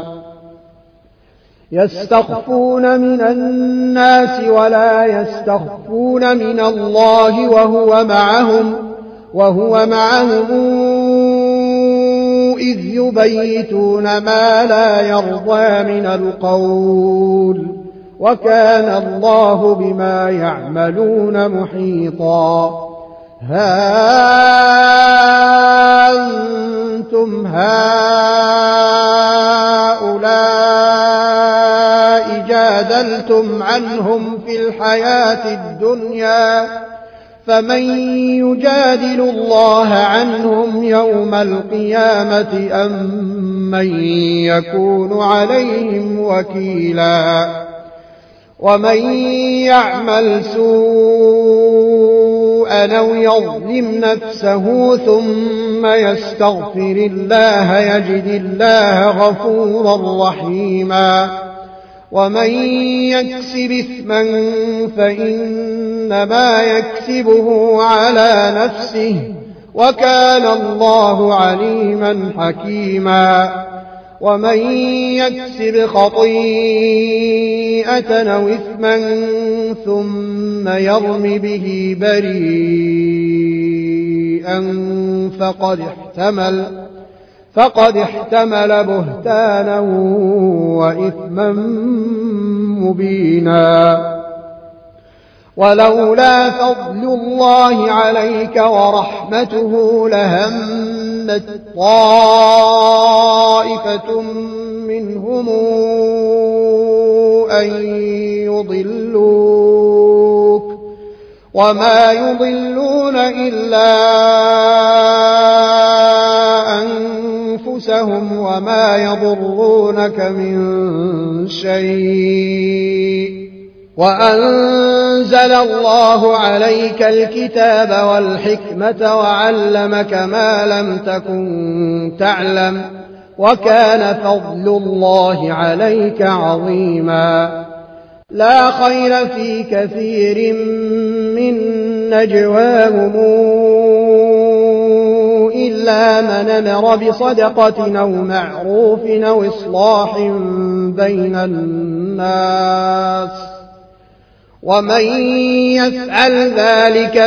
يستخفون من الناس ولا يستخفون من الله وهو معهم وهو معهم إذ يبيتون ما لا يرضى من القول وكان الله بما يعملون محيطا ها أنتم هؤلاء جادلتم عنهم في الحياة الدنيا فمن يجادل الله عنهم يوم القيامة أم من يكون عليهم وكيلا ومن يعمل سوءا أو يظلم نفسه ثم يستغفر الله يجد الله غفورا رحيما ومن يكسب إثما فإنما يكسبه على نفسه وكان الله عليما حكيما ومن يكسب خطيئة أو إثما ثم يرم به بريئا فقد احتمل فقد احتمل بهتانا وإثما مبينا ولولا فضل الله عليك ورحمته لهمت طائفة منهم أن يضلوك وما يضلون إلا أنفسهم وما يضرونك من شيء وأنزل الله عليك الكتاب والحكمة وعلمك ما لم تكن تعلم وكان فضل الله عليك عظيما لا خير في كثير من نجواهم إلا من أمر بصدقة أو معروف أو إصلاح بين الناس ومن يفعل ذلك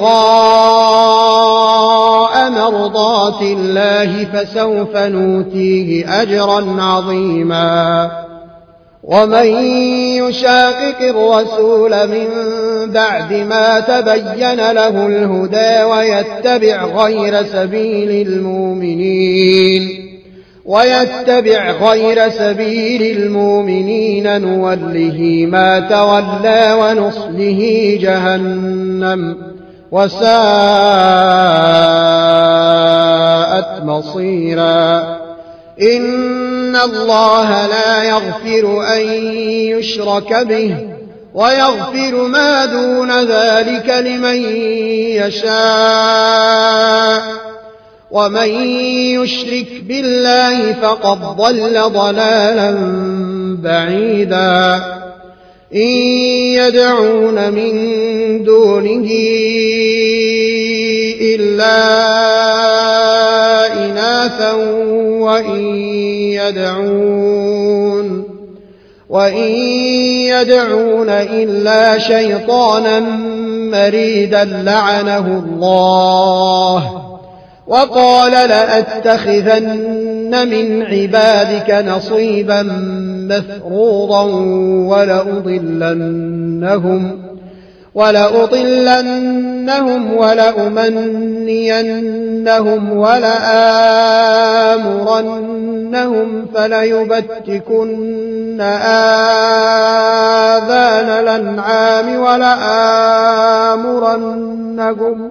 ابتغاء مرضات الله فسوف نؤتيه أجرا عظيما ومن يشاقق الرسول من بعد ما تبين له الهدى ويتبع غير سبيل المؤمنين ويتبع غير سبيل المؤمنين نوله ما تولى ونصله جهنم وساءت مصيرا إن الله لا يغفر أن يشرك به ويغفر ما دون ذلك لمن يشاء ومن يشرك بالله فقد ضل ضلالا بعيدا إن يدعون من دونه إلا إناثا وإن يدعون وإن يدعون إلا شيطانا مريدا لعنه الله وقال لأتخذن من عبادك نصيبا مفروضا ولأضلنهم ولأضلنهم ولأمنينهم ولآمرنهم فليبتكن آذان الأنعام ولآمرنهم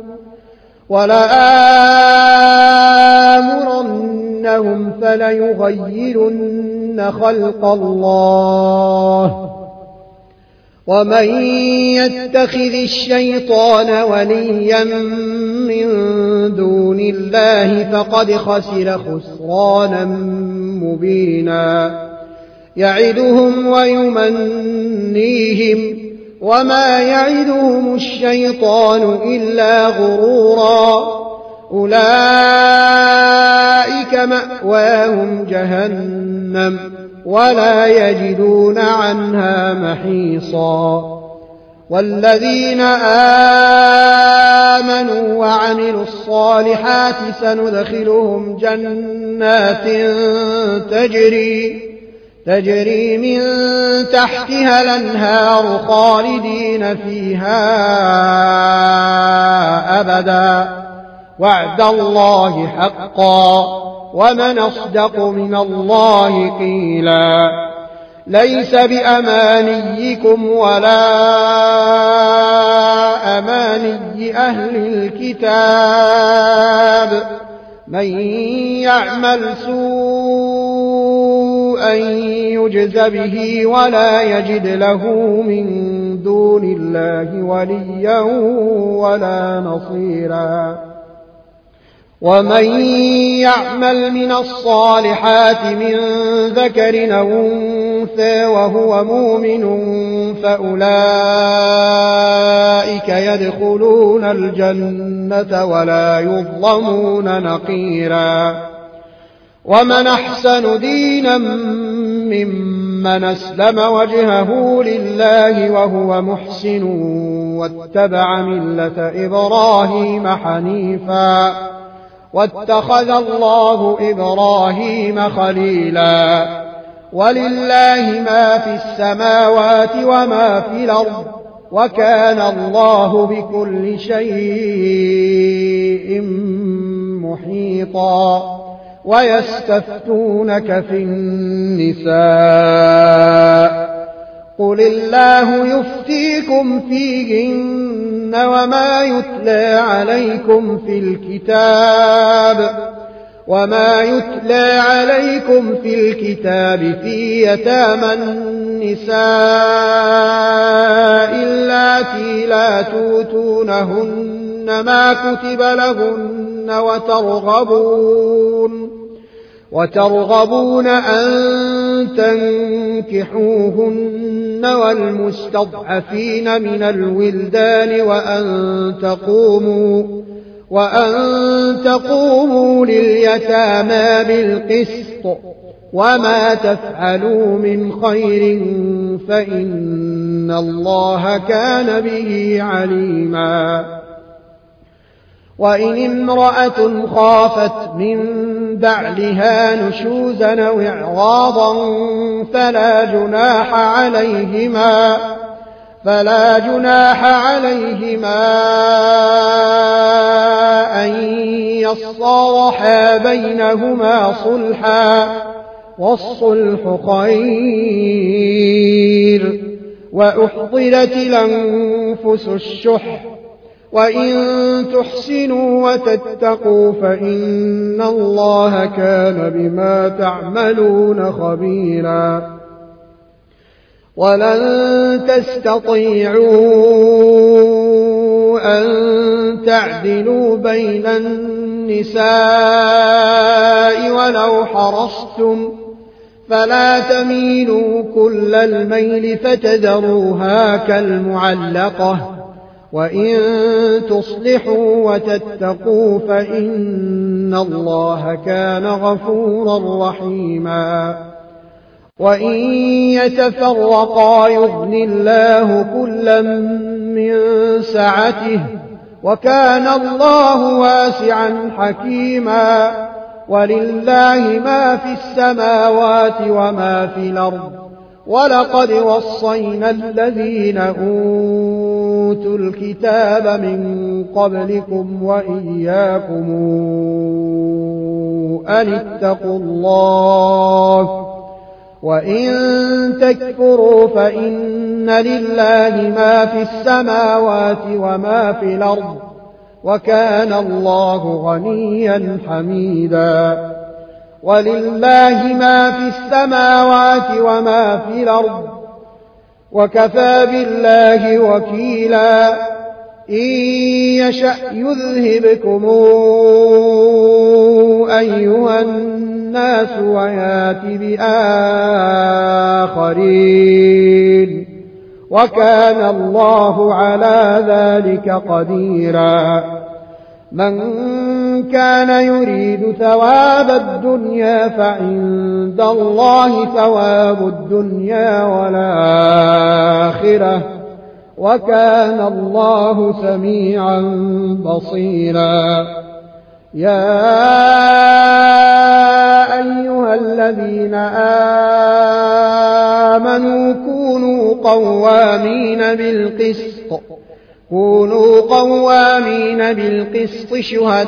ولآمرنهم فليغيرن خلق الله ومن يتخذ الشيطان وليا من دون الله فقد خسر خسرانا مبينا يعدهم ويمنيهم وما يعدهم الشيطان إلا غرورا أولئك مأواهم جهنم ولا يجدون عنها محيصا والذين آمنوا وعملوا الصالحات سندخلهم جنات تجري تجري من تحتها الأنهار خالدين فيها أبدا وعد الله حقا ومن أصدق من الله قيلا ليس بأمانيكم ولا أماني أهل الكتاب من يعمل سوءا يجز به ولا يجد له من دون الله وليا ولا نصيرا ومن يعمل من الصالحات من ذكر أو أنثى وهو مؤمن فأولئك يدخلون الجنة ولا يظلمون نقيرا ومن أحسن دينا ممن أسلم وجهه لله وهو محسن واتبع ملة إبراهيم حنيفا واتخذ الله إبراهيم خليلا ولله ما في السماوات وما في الأرض وكان الله بكل شيء محيطا ويستفتونك في النساء قل الله يفتيكم فيهن وما يتلى عليكم في الكتاب وما يتلى عليكم في الكتاب في يتامى النساء اللاتي لا توتونهن ما كتب لهن وترغبون وترغبون أن تنكحوهن والمستضعفين من الولدان وأن تقوموا وأن تقوموا لليتامى بالقسط وما تفعلوا من خير فإن الله كان به عليما وإن امرأة خافت من بعلها نشوزا أو إعراضا فلا جناح عليهما فلا جناح عليهما أن يصالحا بينهما صلحا والصلح خير وأحضرت الأنفس الشح وإن تحسنوا وتتقوا فإن الله كان بما تعملون خبيرا ولن تستطيعوا أن تعدلوا بين النساء ولو حرصتم فلا تميلوا كل الميل فتذروها كالمعلقة وإن تصلحوا وتتقوا فإن الله كان غفورا رحيما وإن يتفرقا يغن الله كلا من سعته وكان الله واسعا حكيما ولله ما في السماوات وما في الأرض ولقد وصينا الذين أوتوا أوتوا الكتاب من قبلكم وإياكم أن اتقوا الله وإن تكفروا فإن لله ما في السماوات وما في الأرض وكان الله غنيا حميدا ولله ما في السماوات وما في الأرض وكفى بالله وكيلا إن يشأ يذهبكم أيها الناس ويات بآخرين وكان الله على ذلك قديرا من كان يريد ثواب الدنيا فعند الله ثواب الدنيا والآخرة وكان الله سميعا بصيرا يا أيها الذين آمنوا كونوا قوامين بالقسط كونوا قوامين بالقسط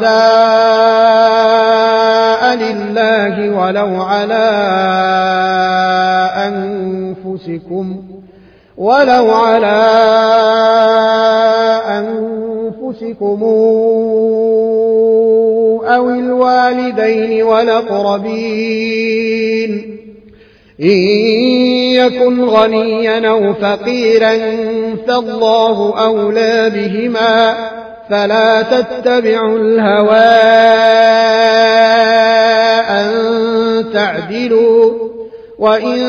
شهداء لله ولو على أنفسكم ولو على أنفسكم أو الوالدين والأقربين إن يكن غنيا أو فقيرا فالله أولى بهما فلا تتبعوا الهوى أن تعدلوا وإن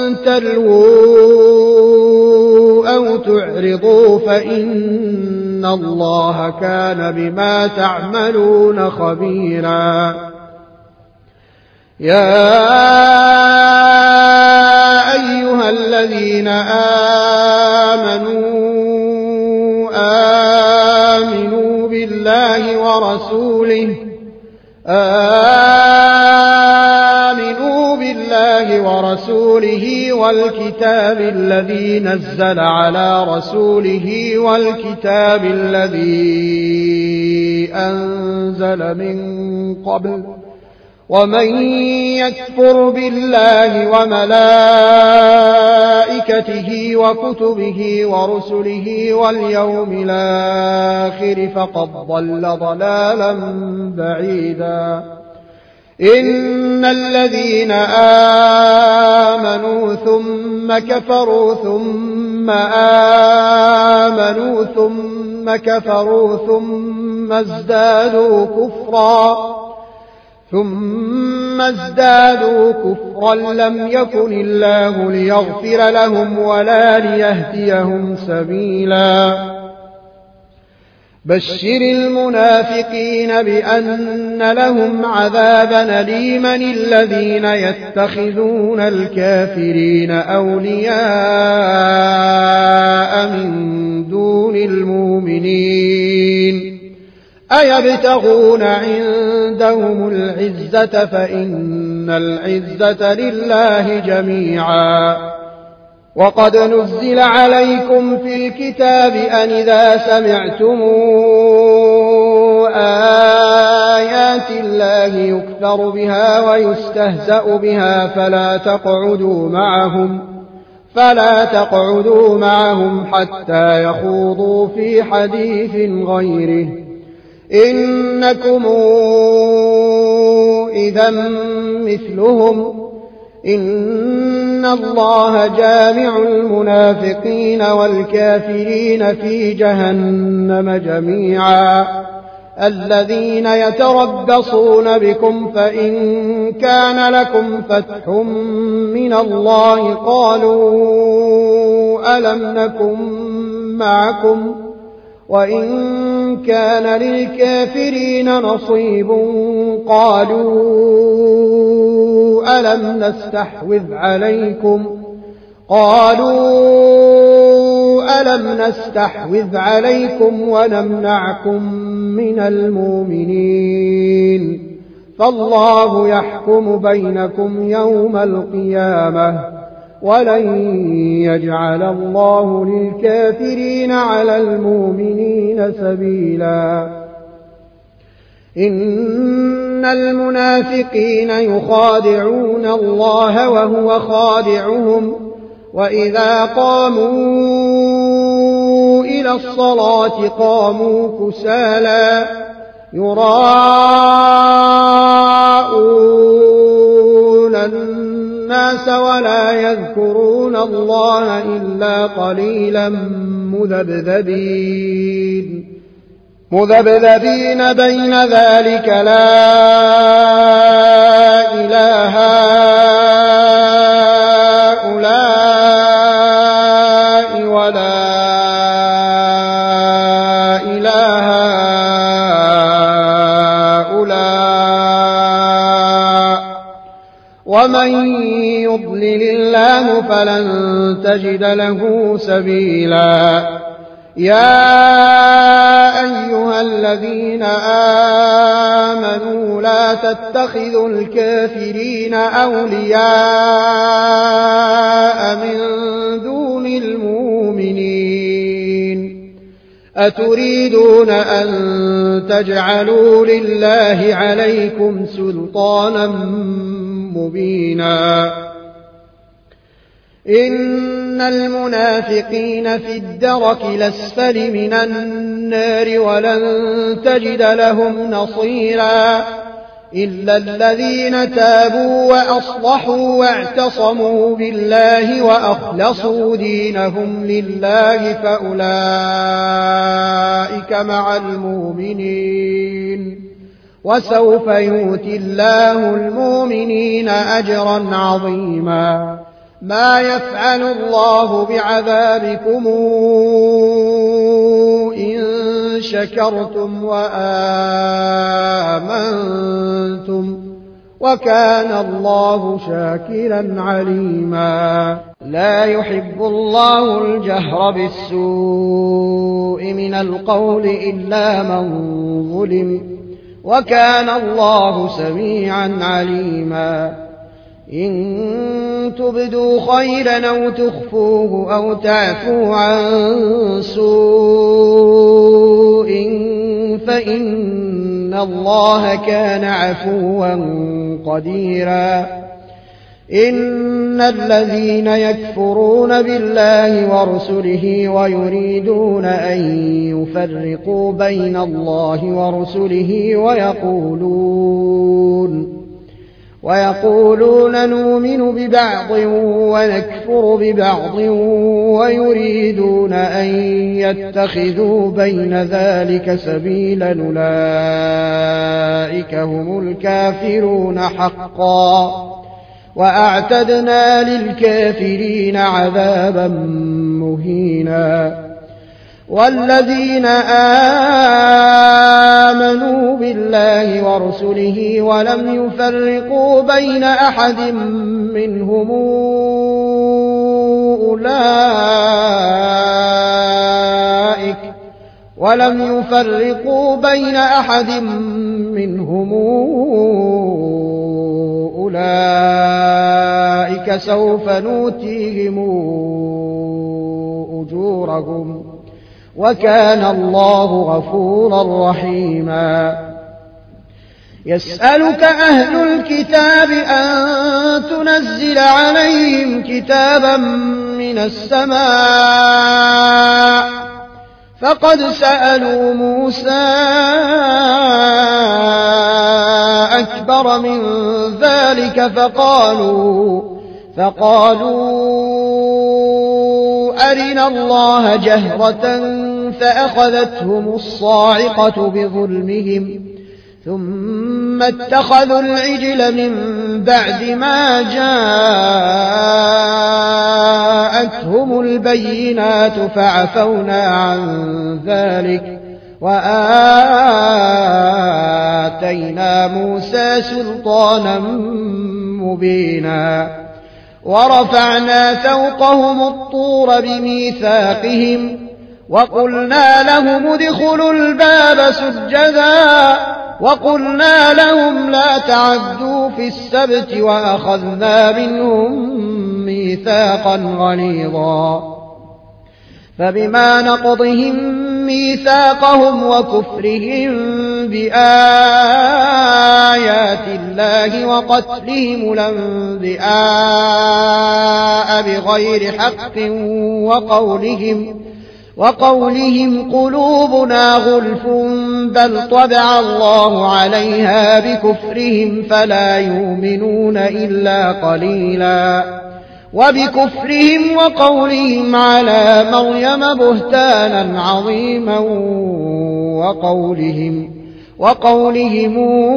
تلووا أو تعرضوا فإن الله كان بما تعملون خبيرا يا أيها الذين آمنوا آمنوا بالله ورسوله آمنوا بالله ورسوله والكتاب الذي نزل على رسوله والكتاب الذي أنزل من قبل ومن يكفر بالله وملائكته وكتبه ورسله واليوم الآخر فقد ضل ضلالا بعيدا إن الذين آمنوا ثم كفروا ثم آمنوا ثم كفروا ثم ازدادوا كفرا ثم ازدادوا كفرا لم يكن الله ليغفر لهم ولا ليهديهم سبيلا بشر المنافقين بأن لهم عذابا أليما الذين يتخذون الكافرين أولياء من دون المؤمنين أيبتغون عندهم العزة فإن العزة لله جميعا وقد نزل عليكم في الكتاب أن إذا سمعتم آيات الله يكفر بها ويستهزأ بها فلا تقعدوا معهم فلا تقعدوا معهم حتى يخوضوا في حديث غيره إنكم إذا مثلهم إن الله جامع المنافقين والكافرين في جهنم جميعا الذين يتربصون بكم فإن كان لكم فتح من الله قالوا ألم نكن معكم وإن كان للكافرين نصيب قالوا ألم نستحوذ عليكم قالوا ألم نستحوذ عليكم ونمنعكم من المؤمنين فالله يحكم بينكم يوم القيامة ولن يجعل الله للكافرين على المؤمنين سبيلا إن المنافقين يخادعون الله وهو خادعهم وإذا قاموا إلى الصلاة قاموا كسالى يراءون الناس ولا يذكرون الله إلا قليلا مذبذبين مذبذبين بين ذلك لا إله هؤلاء ولا إله هؤلاء ومن يضلل الله فلن تجد له سبيلا يا أيها الذين آمنوا لا تتخذوا الكافرين أولياء من دون المؤمنين أتريدون أن تجعلوا لله عليكم سلطانا مبينا إن المنافقين في الدرك الأسفل من النار ولن تجد لهم نصيرا إلا الذين تابوا وأصلحوا واعتصموا بالله وأخلصوا دينهم لله فأولئك مع المؤمنين وسوف يؤتي الله المؤمنين أجرا عظيما ما يفعل الله بعذابكم إن شكرتم وآمنتم وكان الله شاكرا عليما لا يحب الله الجهر بالسوء من القول إلا من ظلم وكان الله سميعا عليما إن تبدوا خيرا أو تخفوه أو تعفوا عن سوء فإن الله كان عفوا قديرا إن الذين يكفرون بالله ورسله ويريدون أن يفرقوا بين الله ورسله ويقولون ويقولون نؤمن ببعض ونكفر ببعض ويريدون أن يتخذوا بين ذلك سبيلا أولئك هم الكافرون حقا وأعتدنا للكافرين عذابا مهينا والذين آمنوا بالله ورسله ولم يفرقوا بين أحد منهم أولئك ولم يفرقوا بين أحد منهم أولئك سوف نؤتيهم أجورهم وكان الله غفورا رحيما يسألك أهل الكتاب أن تنزل عليهم كتابا من السماء فقد سألوا موسى أكبر من ذلك فقالوا فقالوا أرنا الله جهرة فأخذتهم الصاعقة بظلمهم ثم اتخذوا العجل من بعد ما جاءتهم البينات فعفونا عن ذلك وآتينا موسى سلطانا مبينا ورفعنا فوقهم الطور بميثاقهم وقلنا لهم ادخلوا الباب سجدا وقلنا لهم لا تعدوا في السبت وأخذنا منهم ميثاقا غليظا فبما نقضهم ميثاقهم وكفرهم بآيات الله وقتلهم الأنبياء بغير حق وقولهم وقولهم قلوبنا غلف بل طبع الله عليها بكفرهم فلا يؤمنون إلا قليلا وبكفرهم وقولهم على مريم بهتانا عظيما وقولهم وقولهم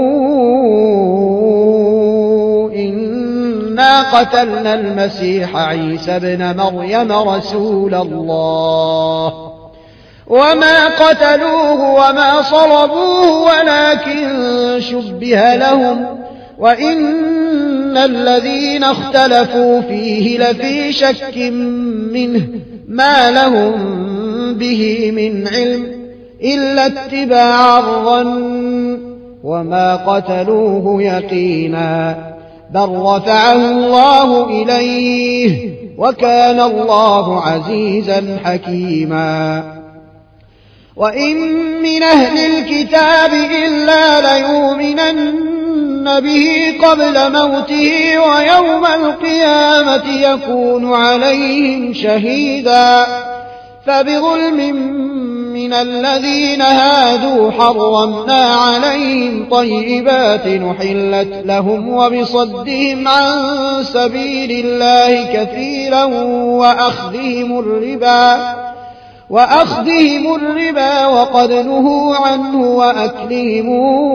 إنا قتلنا المسيح عيسى ابن مريم رسول الله وما قتلوه وما صلبوه ولكن شبه لهم وإن الذين اختلفوا فيه لفي شك منه ما لهم به من علم إلا اتباع الظن وما قتلوه يقينا بل رفعه الله إليه وكان الله عزيزا حكيما وإن من أهل الكتاب إلا ليؤمنن به قبل موته ويوم القيامة يكون عليهم شهيدا فبظلم من الذين هادوا حرمنا عليهم طيبات نحلت لهم وبصدهم عن سبيل الله كثيرا وأخذهم الربا وأخذهم الربا وقد نهوا عنه وأكلهم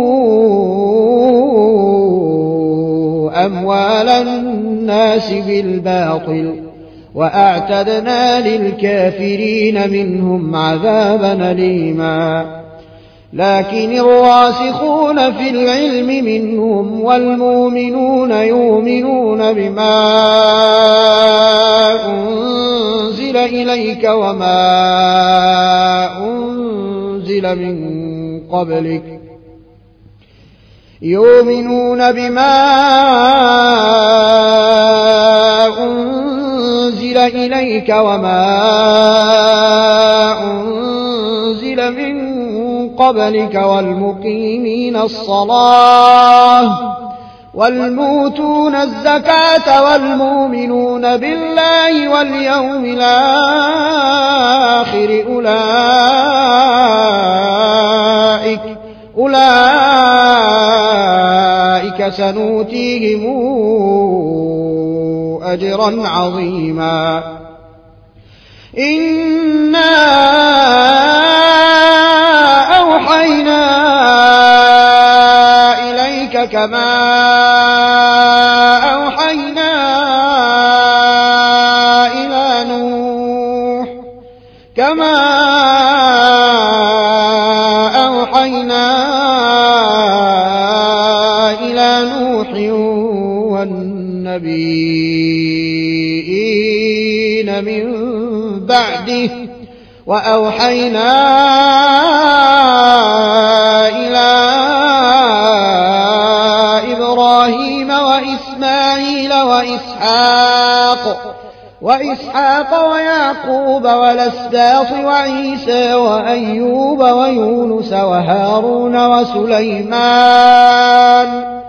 أموال الناس بالباطل وأعتدنا للكافرين منهم عذابا أليما لكن الراسخون في العلم منهم والمؤمنون يؤمنون بما أنزل إليك وما أنزل من قبلك يؤمنون بما أنزل إليك وما أنزل من قبلك والمقيمين الصلاة والموتون الزكاة والمؤمنون بالله واليوم الآخر أولئك أولئك سنؤتيهم أجرا عظيما إنا أوحينا إليك كما أوحينا إلى نوح كما أوحينا إلى نوح والنبيين من بعده وأوحينا إلى إبراهيم وإسماعيل وإسحاق وإسحاق ويعقوب والأسباط وعيسى وأيوب ويونس وهارون وسليمان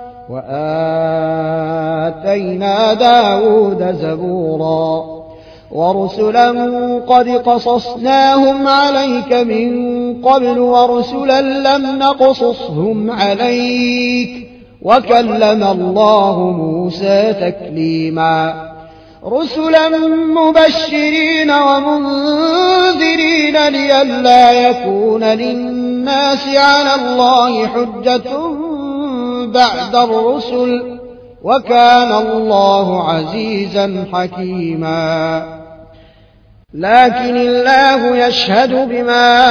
وآتينا داود زبورا ورسلا قد قصصناهم عليك من قبل ورسلا لم نقصصهم عليك وكلم الله موسى تكليما رسلا مبشرين ومنذرين لئلا يكون للناس على الله حجة بعد الرسل وكان الله عزيزا حكيما لكن الله يشهد بما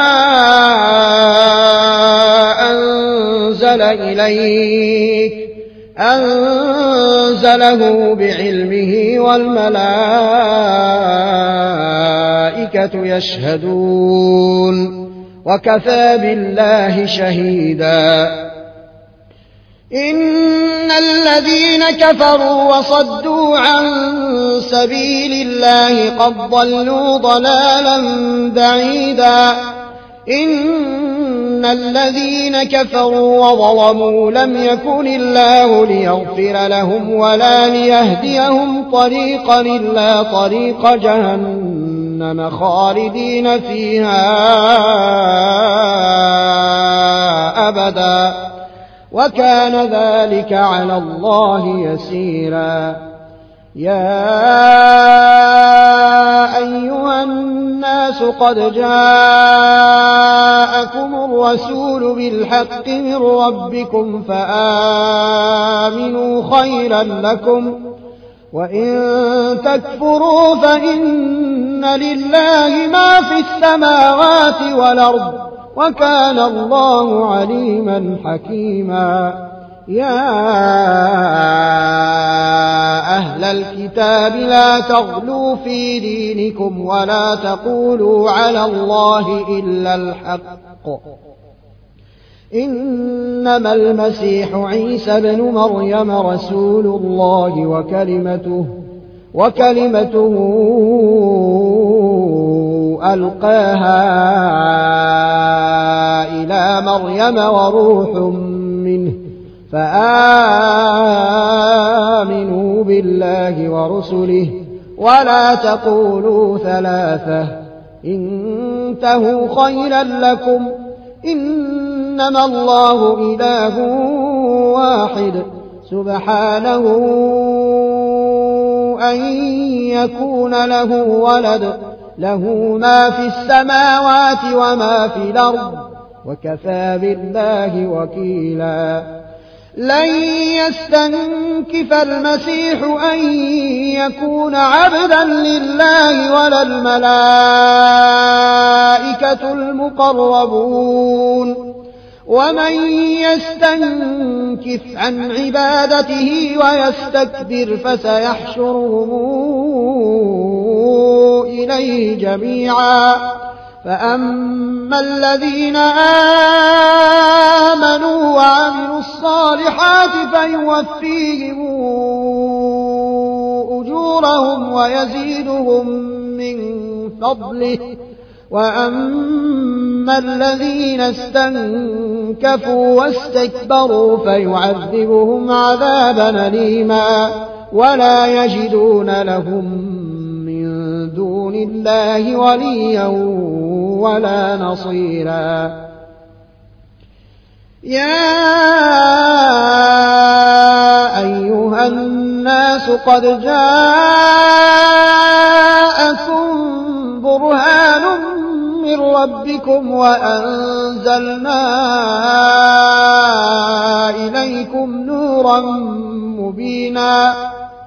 أنزل إليك أنزله بعلمه والملائكة يشهدون وكفى بالله شهيدا إن الذين كفروا وصدوا عن سبيل الله قد ضلوا ضلالا بعيدا إن الذين كفروا وظلموا لم يكن الله ليغفر لهم ولا ليهديهم طريقا إلا طريق جهنم خالدين فيها أبدا وكان ذلك على الله يسيرا. يا أيها الناس قد جاءكم الرسول بالحق من ربكم فآمنوا خيرا لكم وإن تكفروا فإن لله ما في السماوات والأرض وكان الله عليما حكيما. يا أهل الكتاب لا تغلوا في دينكم ولا تقولوا على الله إلا الحق إنما المسيح عيسى بن مريم رسول الله وكلمته وكلمته ألقاها إلى مريم وروح منه فآمنوا بالله ورسله ولا تقولوا ثلاثة انتهوا خيرا لكم إنما الله إله واحد سبحانه أن يكون له ولد له ما في السماوات وما في الأرض وكفى بالله وكيلا. لن يستنكف المسيح أن يكون عبدا لله ولا الملائكة المقربون ومن يستنكف عن عبادته ويستكبر فسيحشرهم إليه جميعا. فأما الذين آمنوا وعملوا الصالحات فيوفيهم أجورهم ويزيدهم من فضله وأما الذين استنكفوا واستكبروا فيعذبهم عذابا أليما ولا يجدون لهم دون الله وليا ولا نصيرا. يا أيها الناس قد جاءكم برهان من ربكم وأنزلنا إليكم نورا مبينا.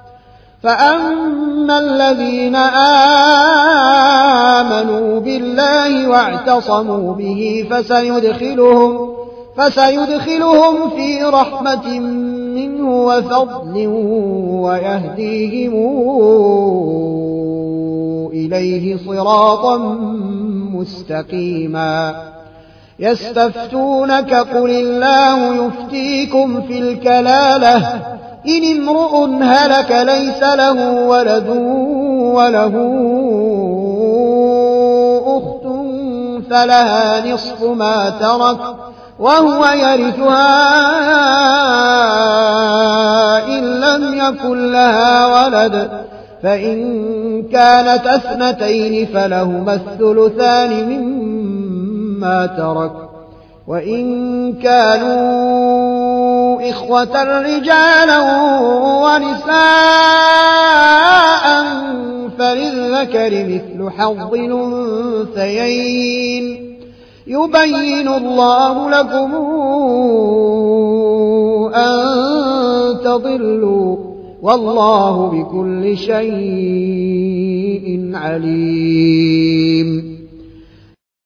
فأما الذين آمنوا بالله واعتصموا به فسيدخلهم, فسيدخلهم في رحمة منه وفضل ويهديهم إليه صراطا مستقيما. يستفتونك قل الله يفتيكم في الكلالة إن امرؤ هلك ليس له ولد وله أخت فلها نصف ما ترك وهو يرثها إن لم يكن لها ولد فإن كانت اثنتين فلهما الثلثان مما ترك وإن كانوا إخوة رجالا ونساء فللذكر مثل حظ الأنثيين يبين الله لكم أن تضلوا والله بكل شيء عليم.